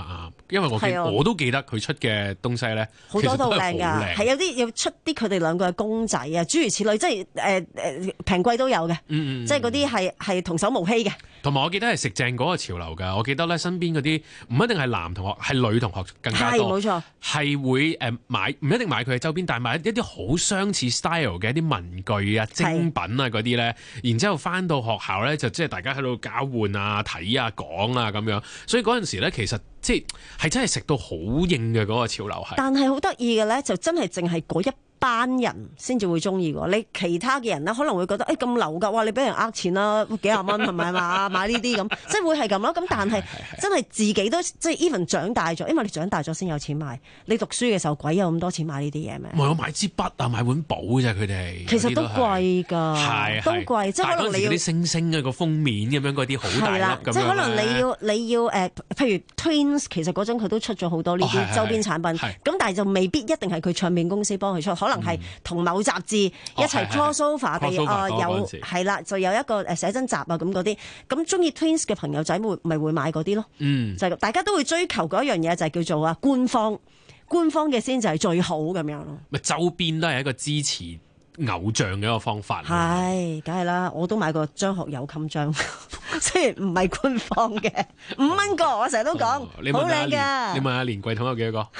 因為我記係啊我都記得佢出嘅東西咧， 好多都好靚其實㗎，係有啲要出啲佢哋兩個嘅公仔啊，諸如此類，即係誒誒平貴都有嘅， 嗯嗯即係嗰啲係係童叟無欺嘅。 同埋我記得係食正嗰個潮流㗎，我記得咧身邊嗰啲唔一定係男同學，係女同學更加多， 係冇錯， 係會誒買唔一定買佢嘅周邊，但係買一啲好相似 style 嘅一啲文具啊、精品啊嗰啲咧，然之後翻到學校咧就即係大家喺度交換啊、睇啊、講啊咁樣，所以嗰陣時咧其實即係係真係食到好應嘅嗰個潮流係。 但係好得意嘅咧，就真係淨係嗰一班人先至會中意喎，你其他嘅人咧可能會覺得誒咁流㗎，哇！你俾人呃錢啦，幾廿蚊係咪嘛？買呢啲咁，即係會係咁咯。咁但係真係自己都即係 even 長大咗，因為你長大咗先有錢買。你讀書嘅時候鬼有咁多錢買呢啲嘢咩？ 唔係我買支筆啊，買本簿啫，佢哋其實都貴㗎， 係都貴，即係可能你要啲星星嘅個封面咁樣嗰啲好大粒咁樣， 即係可能你要你要誒、呃，譬如 Twins 其實嗰陣佢都出咗好多呢啲周邊產品，咁、哦、但係就未必一定係佢唱片公司幫佢出，可能係同某雜誌一齊 crossover 地啊有係啦，就有一個誒寫真集啊咁嗰啲，咁中意 Twins 嘅朋友仔會咪會買嗰啲咯，嗯，就係大家都會追求嗰一樣嘢，就係叫做啊官方官方嘅先就係最好咁樣咯。 咪周邊都係一個支持偶像嘅一個方法， 係，梗係啦，我都買過張學友襟章，雖然唔係官方嘅，五蚊個，我成日都講，好靚㗎。 你問下連櫃桶有幾多個？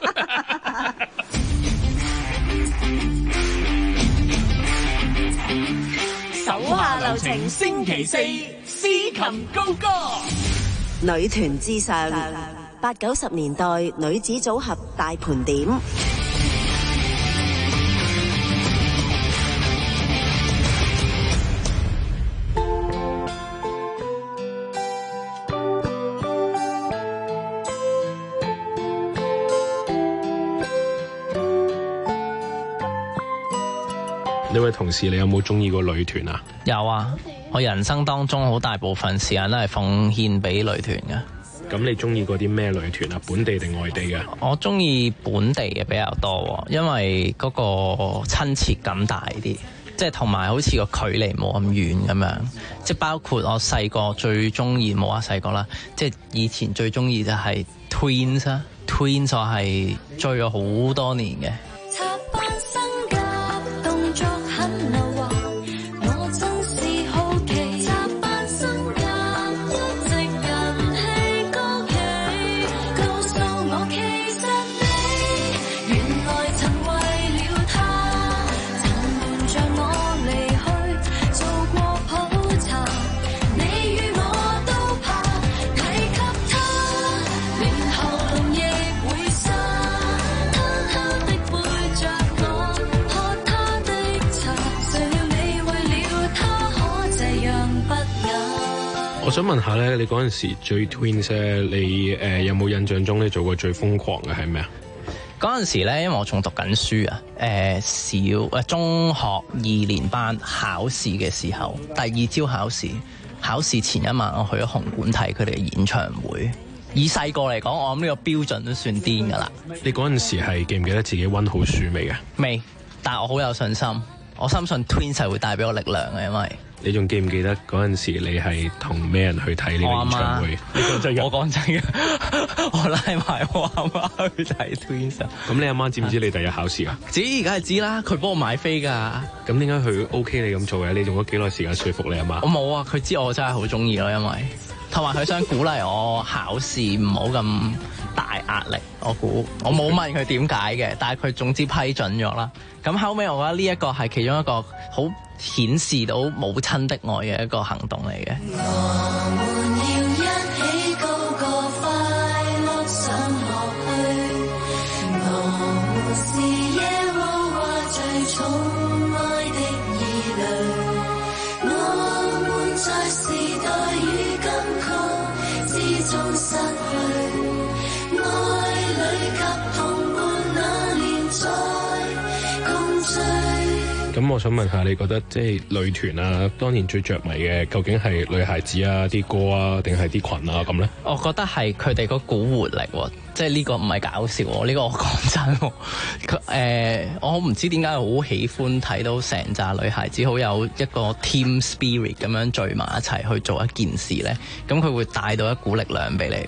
手下留情，星期四司琴高歌， 女團之上，八九十年代女子組合大盤點。 呢位同事，你有冇中意過女團啊？ 有啊，我人生當中好大部分時間都係奉獻俾女團嘅。 咁你中意過啲咩女團啊？本地定外地嘅？ 我中意本地嘅比較多，因為嗰個親切感大啲，即係同埋好似個距離冇咁遠咁樣。即係包括我細個最中意，冇話細個啦，即係以前最中意就係 Twins 啊 ，Twins 我係追咗好多年嘅。 我想問下咧，你嗰陣時追 Twins 咧，你誒、呃、有冇印象中你做過最瘋狂嘅係咩啊？ 嗰陣時咧，因為我仲讀緊書啊，誒、呃、小誒中學二年班考試嘅時候，第二朝考試，考試前一晚我去咗紅館睇佢哋嘅演唱會。以細個嚟講，我諗呢個標準都算癲噶啦。 你嗰陣時係記唔記得自己溫好書未嘅？ 未，但係我好有信心，我深信 Twins 係會帶俾我力量嘅，因為。 你仲記唔記得嗰陣時你係同咩人去睇呢個演唱會？你講真嘅？ 我講真嘅，我拉埋我阿媽去睇 Twins。 咁你阿媽知唔知你第日考試啊？ 知，而家係知啦，佢幫我買飛㗎。 咁點解佢 OK 你咁做嘅？你用咗幾耐時間說服你阿媽？ 我冇啊，佢知我真係好中意咯，因為同埋佢想鼓勵我考試唔好咁大壓力。我估我冇問佢點解嘅，但係佢總之批准咗啦。咁後尾我覺得呢一個係其中一個好顯示到母親的愛嘅一個行動嚟嘅。 我們要一起高歌快樂上學去，我們是耶和華最寵愛的兒女，我們在時代與金曲之中失去，愛侶及同伴那年在共聚。 咁我想問下，你覺得即係女團啊，當年最着迷嘅究竟係女孩子啊、啲歌啊，定係啲裙啊咁咧？ 我覺得係佢哋個股活力喎，即係呢個唔係搞笑喎，呢、呢個我講真喎。佢、呃、我唔知點解好喜歡睇到成扎女孩子好有一個 team spirit 咁樣聚埋一齊去做一件事咧，咁佢會帶到一股力量俾你喎。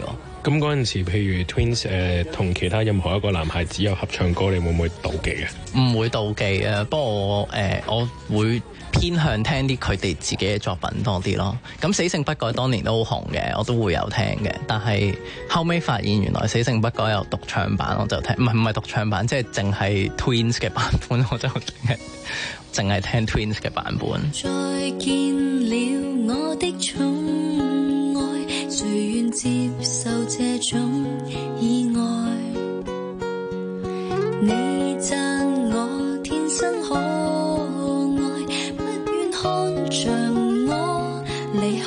咁嗰陣時，譬如 Twins 誒、呃、同其他任何一個男孩子有合唱歌，你會唔會妒忌嘅？ 唔會妒忌啊，不過我誒、呃、我會偏向聽啲佢哋自己嘅作品多啲咯。咁死性不改當年都好紅嘅，我都會有聽嘅。但係後尾發現原來死性不改有獨唱版，我就聽，唔係唔係獨唱版，即係淨係 Twins 嘅版本，我就淨係淨係聽 Twins 嘅版本。 再見了我的寵愛，誰願接受這種意外？你讚我天生可愛，不願看着我離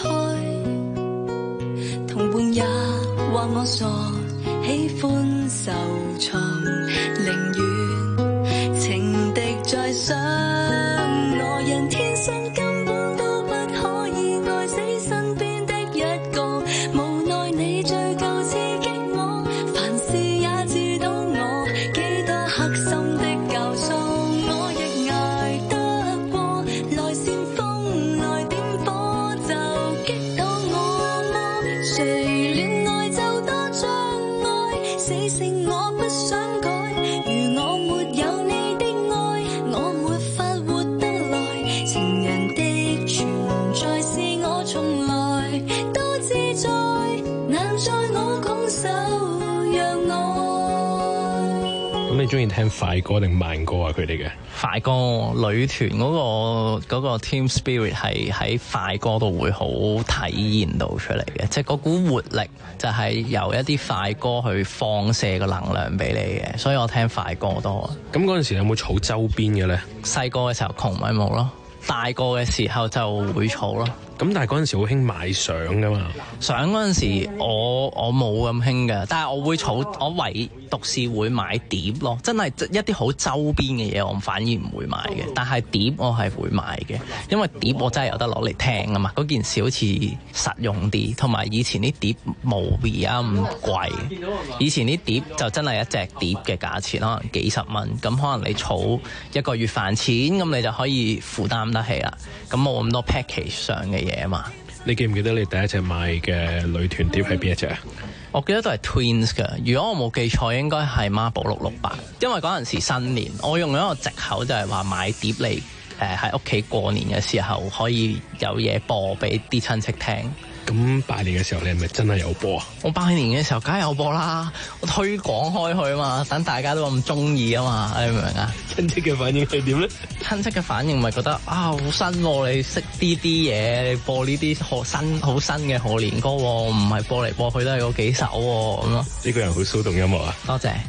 開。同伴也話我傻，喜歡受創，寧願情敵在想我，人天生根本都不可以愛死身邊的一個，無奈你最夠刺激我，凡事也知道我幾多黑心的教唆，我亦捱得過，來煽風來點火就擊倒我麼？誰戀愛就多障礙，死性我不想改，如我沒有你的愛，我沒法活得來，情人的存在是我從來都自在，難在我拱手讓愛。 咁你中意聽快歌定慢歌啊？佢哋嘅快歌女團嗰、嗰個嗰個 team spirit 係喺快歌度會好體現到出嚟嘅，即係嗰股活力就係由一啲快歌去放射個能量俾你嘅，所以我聽快歌多。 咁嗰陣時有冇儲周邊嘅咧？ 細個嘅時候窮咪冇咯，大個嘅時候就會儲咯。 咁但係嗰陣時好興買相噶嘛？ 相嗰陣時我我冇咁興嘅，但係我會儲，我唯獨是會買碟咯，真係一啲好周邊嘅嘢我反而唔會買嘅，但係碟我係會買嘅，因為碟我真係有得攞嚟聽啊嘛，嗰件事好似實用啲，同埋以前啲碟冇而家咁貴，以前啲碟就真係一隻碟嘅價錢可能幾十蚊，咁可能你儲一個月飯錢，咁你就可以負擔得起啦，咁冇咁多 package 上嘅嘢啊嘛。 你記唔記得你第一隻買嘅女團碟係邊一隻啊？ 我記得都係 Twins 嘅，如果我冇記錯，應該係孖寶六六八。因為嗰陣時新年，我用咗一個藉口就係話買碟嚟誒喺屋企過年嘅時候可以有嘢播俾啲親戚聽。 咁拜年嘅時候，你係咪真係有播啊？ 我拜年嘅時候梗係有播啦，我推廣開去啊嘛，等大家都咁中意啊嘛，你明唔明啊？ 親戚嘅反應係點咧？ 親戚嘅反應咪覺得啊好新喎，你識啲啲嘢，你播呢啲好新好新嘅賀年歌喎，唔係播嚟播去都係嗰幾首喎咁咯。 呢個人好騷動音樂啊！ 多謝。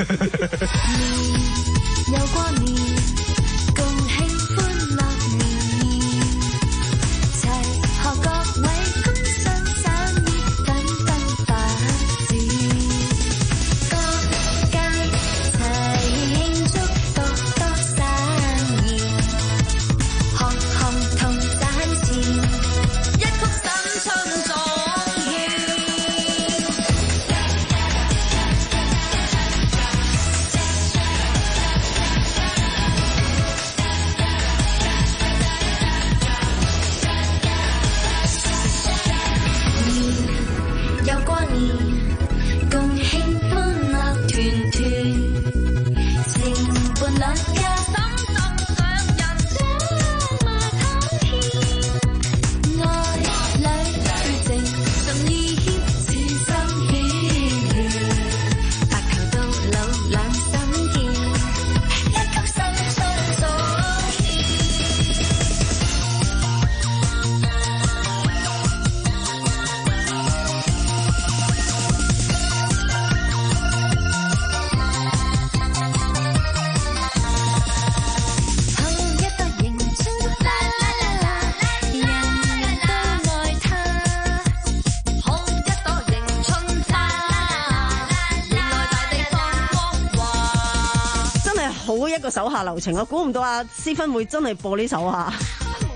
又過年，共慶歡樂年，齊賀各位恭順生意紛紛發展，各界齊慶祝多多生意，行行同賺錢，一曲新春總獻。又過年，共慶歡樂團團，情伴兩家心心上人，兩馬通天，愛侶情深意牽，此心牽，白頭到老兩心見，一曲新春總獻。 好一個手下留情，我估唔到阿思芬會真係播呢首啊！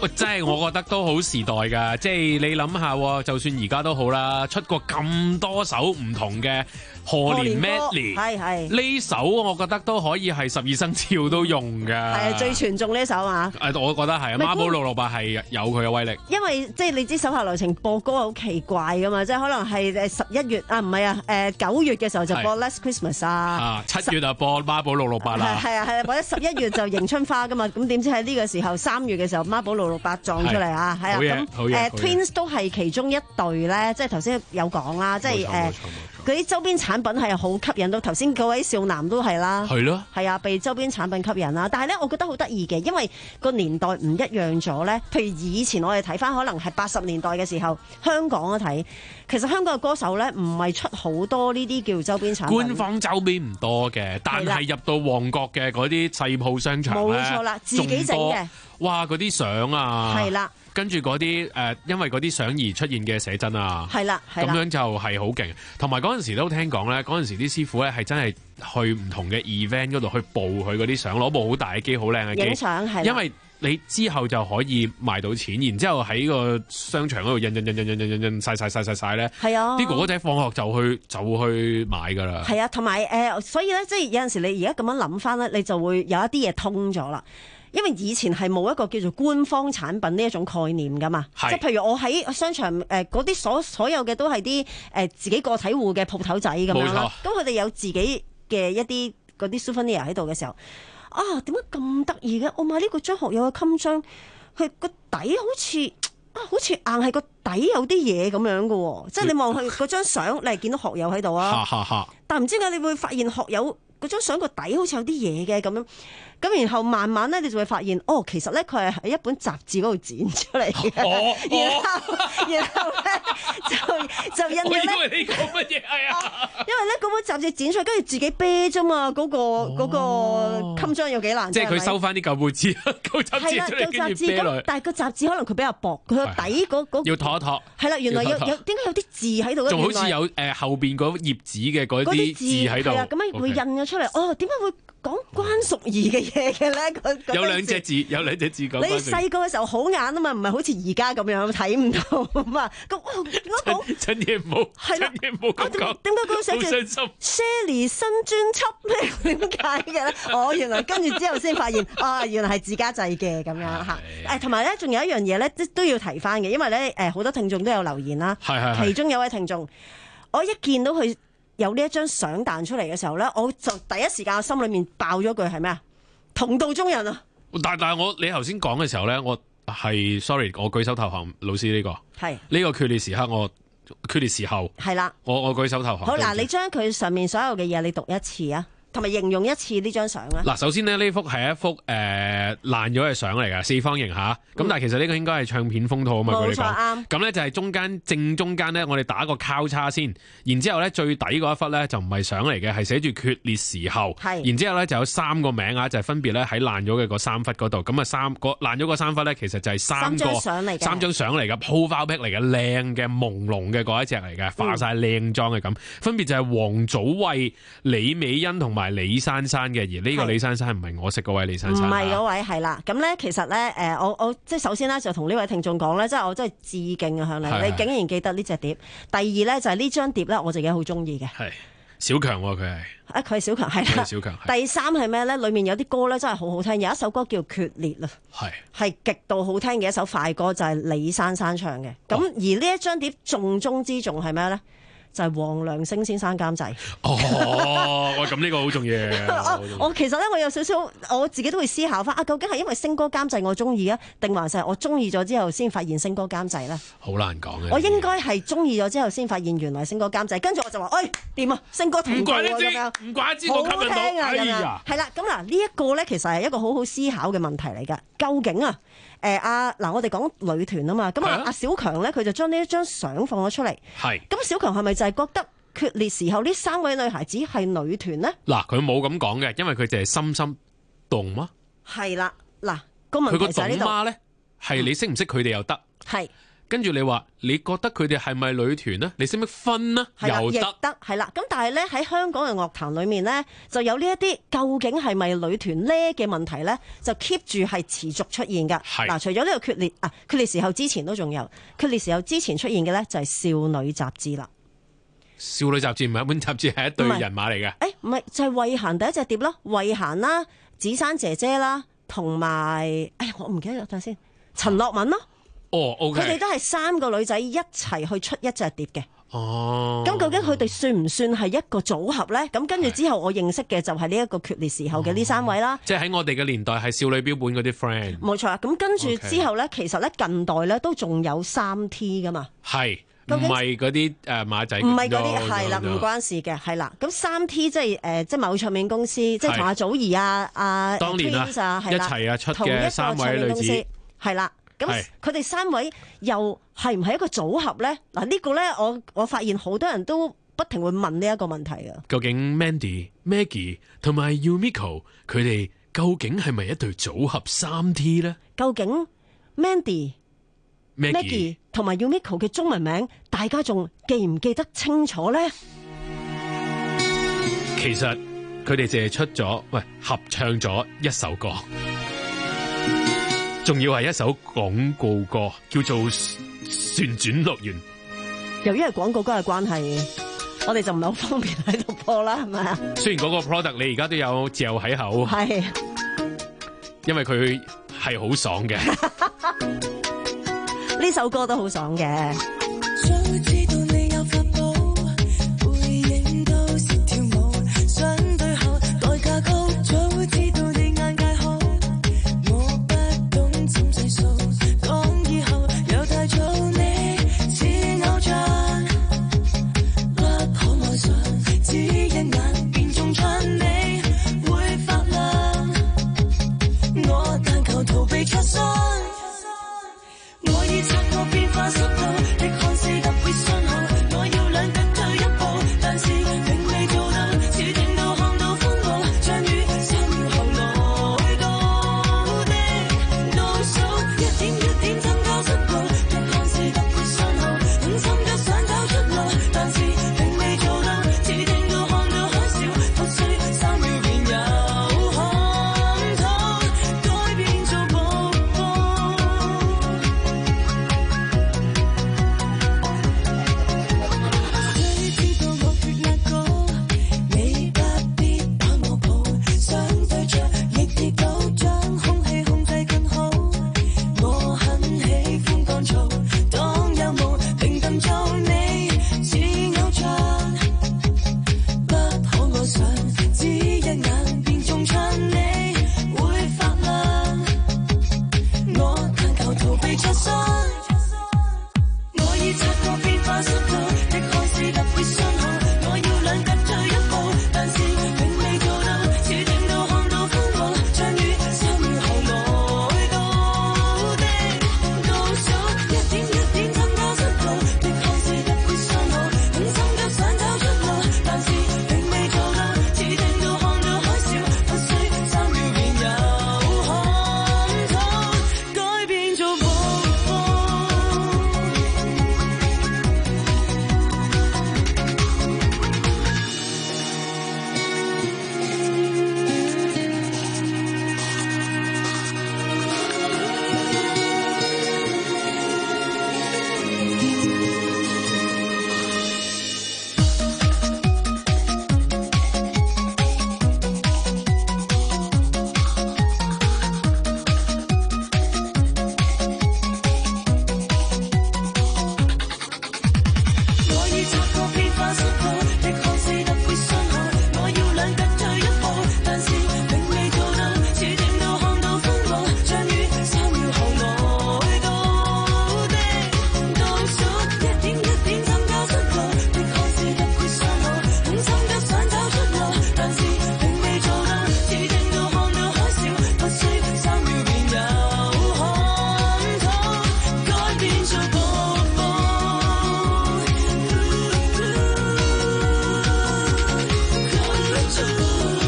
喂，真係我覺得都好時代㗎，即係你諗下，就算而家都好啦，出過咁多首唔同嘅賀年 medley， 係係呢首我覺得都可以係十二生肖都用㗎。 係啊，最傳頌呢首啊。 誒，我覺得係啊，孖寶六六八係有佢嘅威力。 因為即係你知手下留情播歌好奇怪㗎嘛，即係可能係誒十一月啊，唔係啊，誒九月嘅時候就播 Last Christmas 啊， 啊七月就播孖寶六六八啦。 係啊係啊，或者十一月就迎春花㗎嘛，咁點知喺呢個時候三月嘅時候孖寶六六八撞出嚟啊，係啊，咁誒 Twins 都係其中一隊咧，即係頭先有講啦，即係誒嗰啲周邊產品係好吸引到，頭先嗰位少男都係啦， 係咯， 係啊，被周邊產品吸引啦。但係咧，我覺得好得意嘅，因為個年代唔一樣咗咧。譬如以前我哋睇翻，可能係八十年代嘅時候，香港一睇，其實香港嘅歌手咧唔係出好多呢啲叫周邊產品。 官方周邊唔多嘅，但係入到旺角嘅嗰啲細鋪商場咧， 冇錯啦，自己整嘅。 哇！嗰啲相啊， 係啦。 跟住嗰啲誒，因為嗰啲相而出現嘅寫真啊， 係啦， 咁樣就係好勁。同埋嗰陣時都聽講咧，嗰陣時啲師傅咧係真係去唔同嘅 event 嗰度去報佢嗰啲相，攞部好大嘅機，好靚嘅機， 影相係。因為你之後就可以賣到錢，然之後喺個商場嗰度印印印印印印印印曬曬曬曬曬咧，係啊！啲哥哥仔放學就去就去買㗎啦。係啊，同埋誒，所以咧，即係有陣時你而家咁樣諗翻咧，你就會有一啲嘢通咗啦。因為以前係冇一個叫做官方產品呢一種概念噶嘛，即係譬如我喺商場誒嗰啲所所有嘅都係啲誒自己個體戶嘅鋪頭仔咁樣啦，咁佢哋有自己嘅一啲嗰啲 souvenir 喺度嘅時候，啊點解咁得意嘅？我買呢個張學友嘅襟章，佢個底好似啊好似硬係個底有啲嘢咁樣嘅喎，即係你望佢嗰張相，你係見到學友喺度啊，但唔知點解你會發現學友嗰張相個底好似有啲嘢嘅咁樣。咁然後慢慢咧，你就會發現，哦，其實咧佢係喺一本雜誌嗰度剪出嚟嘅，哦哦，然後然後咧就就印咗咧。我以為你講乜嘢係啊？因為咧嗰本雜誌剪出嚟，跟住自己啤啫嘛，嗰、嗰個嗰、哦、個襟章有幾難？即係佢收翻啲舊報紙、舊雜誌出嚟，跟住啤落去。但係個雜誌可能佢比較薄，佢個底嗰嗰要托一托。係啦，原來有有點解有啲字喺度？仲好似有誒、呃、後邊嗰頁紙嘅嗰啲字喺度。係啊，咁樣會印咗出嚟。Okay. 哦，點解會講關淑怡嘅嘢？嘢嘅咧，有兩隻字，有兩隻字講。你細個嘅時候好眼啊嘛，唔係好似而家咁樣睇唔到啊嘛。咁哇，點解講陳爺冇？係啦，陳爺冇咁講。點解佢寫住 Shelly 新專輯咧？點解嘅咧？哦，原來跟住之後先發現，啊，原來係自家製嘅咁樣嚇。誒，同埋咧，仲有一樣嘢咧，都都要提翻嘅，因為咧，誒好多聽眾都有留言啦。係係。其中有位聽眾，我一見到佢有呢一張相彈出嚟嘅時候咧，我就第一時間我心裏面爆咗句係咩啊？同道中人啊！但但係我你頭先講嘅時候咧，我係 sorry，我舉手投降，老師呢、這個係呢個決裂時刻，我決裂時候係啦，我我舉手投降。好嗱，你將佢上面所有嘅嘢，你讀一次啊，同埋形容一次呢張相啊。嗱，首先呢，呢幅係一幅誒爛咗嘅相嚟㗎，四方形吓。咁、嗯、但係其實呢個應該係唱片封套啊嘛，佢哋講啱。咁咧就係中間正中間咧，我哋打個交叉先，然之後咧最底嗰一忽咧就唔係相嚟嘅，係寫住決裂時候。係。然之後咧就有三個名啊，就係、是、分別咧喺爛咗嘅嗰三忽嗰度。咁啊三個爛咗嗰三忽咧，其實就係三個三張相嚟嘅，三張相嚟嘅 profile pic 嚟嘅，靚嘅朦朧嘅嗰一隻嚟嘅，化晒靚妝嘅咁。分別就係王祖慧、李美欣同埋李珊珊嘅，而呢個李珊珊唔係我識嗰位李珊珊，唔係嗰位係啦。咁咧其實咧誒，我我即係首先咧就同呢位聽眾講咧，即係我真係致敬啊向你，你竟然記得呢隻碟。第二咧就係呢張碟咧，我自己好中意嘅。係小強佢係啊，佢係小強係啦。小強。第三係咩咧？裏面有啲歌咧真係好好聽，有一首歌叫《決裂》啦，係係極度好聽嘅一首快歌，就係李珊珊唱嘅。咁、哦、而呢一張碟重中之重係咩咧？就係、是、黃良星先生監製。哦，喂，咁呢個好重要。我我其實咧，我有少少我自己都會思考翻啊，究竟係因為星哥監製我中意啊，定還是係我中意咗之後先發現星哥監製咧？好難講嘅。我應該係中意咗之後先發現原來星哥監製，跟住我就話：，哎，掂啊，星哥同過咁樣，唔怪之我吸引到。好聽啊，咁樣。係啦，咁嗱，呢一個咧，其實係一個好好思考嘅問題嚟㗎。究竟啊？誒阿嗱，我哋講女團啊嘛，咁啊阿小強咧，佢就將呢一張相放咗出嚟。係。咁小強係咪就係覺得決裂時候呢三位女孩子係女團咧？嗱，佢冇咁講嘅，因為佢就係深深動嗎？係啦，嗱個問題就喺呢度。佢個動嗎咧，係你識唔識佢哋又得。係。 跟住你話你覺得佢哋係咪女團呢？你識唔識分呢？又得，亦得係啦。咁但係咧喺香港嘅樂壇裏面咧，就有呢一啲究竟係咪女團咧嘅問題咧，就 keep 住係持續出現㗎。嗱，除咗呢個決裂啊，決裂時候之前都仲有，決裂時候之前出現嘅咧就係少女雜誌啦。 少女雜誌唔係一本雜誌，係一對人馬嚟嘅。 誒唔係就係慧嫻第一隻碟咯，慧嫻啦、芷珊姐姐啦，同埋哎呀我唔記得咗，等下先，陳樂敏咯。 哦 ，OK，佢哋都係三個女仔一齊去出一隻碟嘅。 哦， 咁究竟佢哋算唔算係一個組合咧？咁跟住之後，我認識嘅就係呢一個決裂時候嘅呢三位啦。 即係喺我哋嘅年代係少女標本嗰啲 friend。 冇錯啊！咁跟住之後咧，其實咧近代咧都仲有三 T 噶嘛。 係，唔係嗰啲誒馬仔。 唔係嗰啲係啦，唔關事嘅係啦。咁三 T 即係誒，即係某唱片公司，即係同阿祖兒啊、阿 Twins 啊，係啦， 一齊啊出嘅三位女子， 係啦。咁佢哋三位又係唔係一個組合咧？嗱、這個、呢個咧，我我發現好多人都不停會問呢一個問題啊。 究竟 Mandy、Maggie 同埋 Yumiko 佢哋究竟係咪一對組合三 T 咧？ 究竟 Mandy、Maggie 同埋 Yumiko 嘅中文名，大家仲記唔記得清楚咧？ 其實佢哋淨係出咗喂合唱咗一首歌。仲要係一首廣告歌，叫做《旋轉樂園》。 由於係廣告歌嘅關係，我哋就唔係好方便喺度播啦，係咪啊？ 雖然嗰個 product 你而家都有嚼喺口， 係， 因為佢係好爽嘅。 呢首歌都好爽嘅。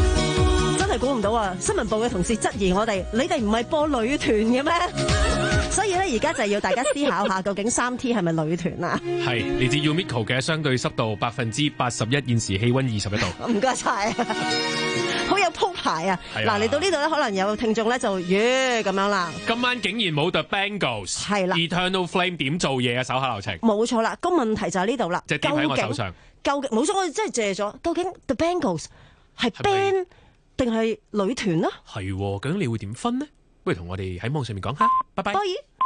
新聞部嘅同事質疑我哋：你哋唔係播女團嘅咩？ 所以咧，而家就係要大家思考下，究竟三 T 係咪女團啊？ 係嚟自 Umiko 嘅相對濕度百分之八十一，現時氣温二十一度。 唔該晒，好有鋪排啊！嗱，嚟到呢度咧，可能有聽眾咧就咦咁樣啦。 今晚竟然冇 The Bangles， 係啦 ，Eternal Flame 點做嘢啊？手下留情。 冇錯啦，個問題就係呢度啦。 即係跌喺我手上。 究竟冇錯，我哋真係借咗。究竟 The Bangles 係 band 定係女團啊？ 係，究竟你會點分呢？不如同我哋喺網上面講下。拜拜。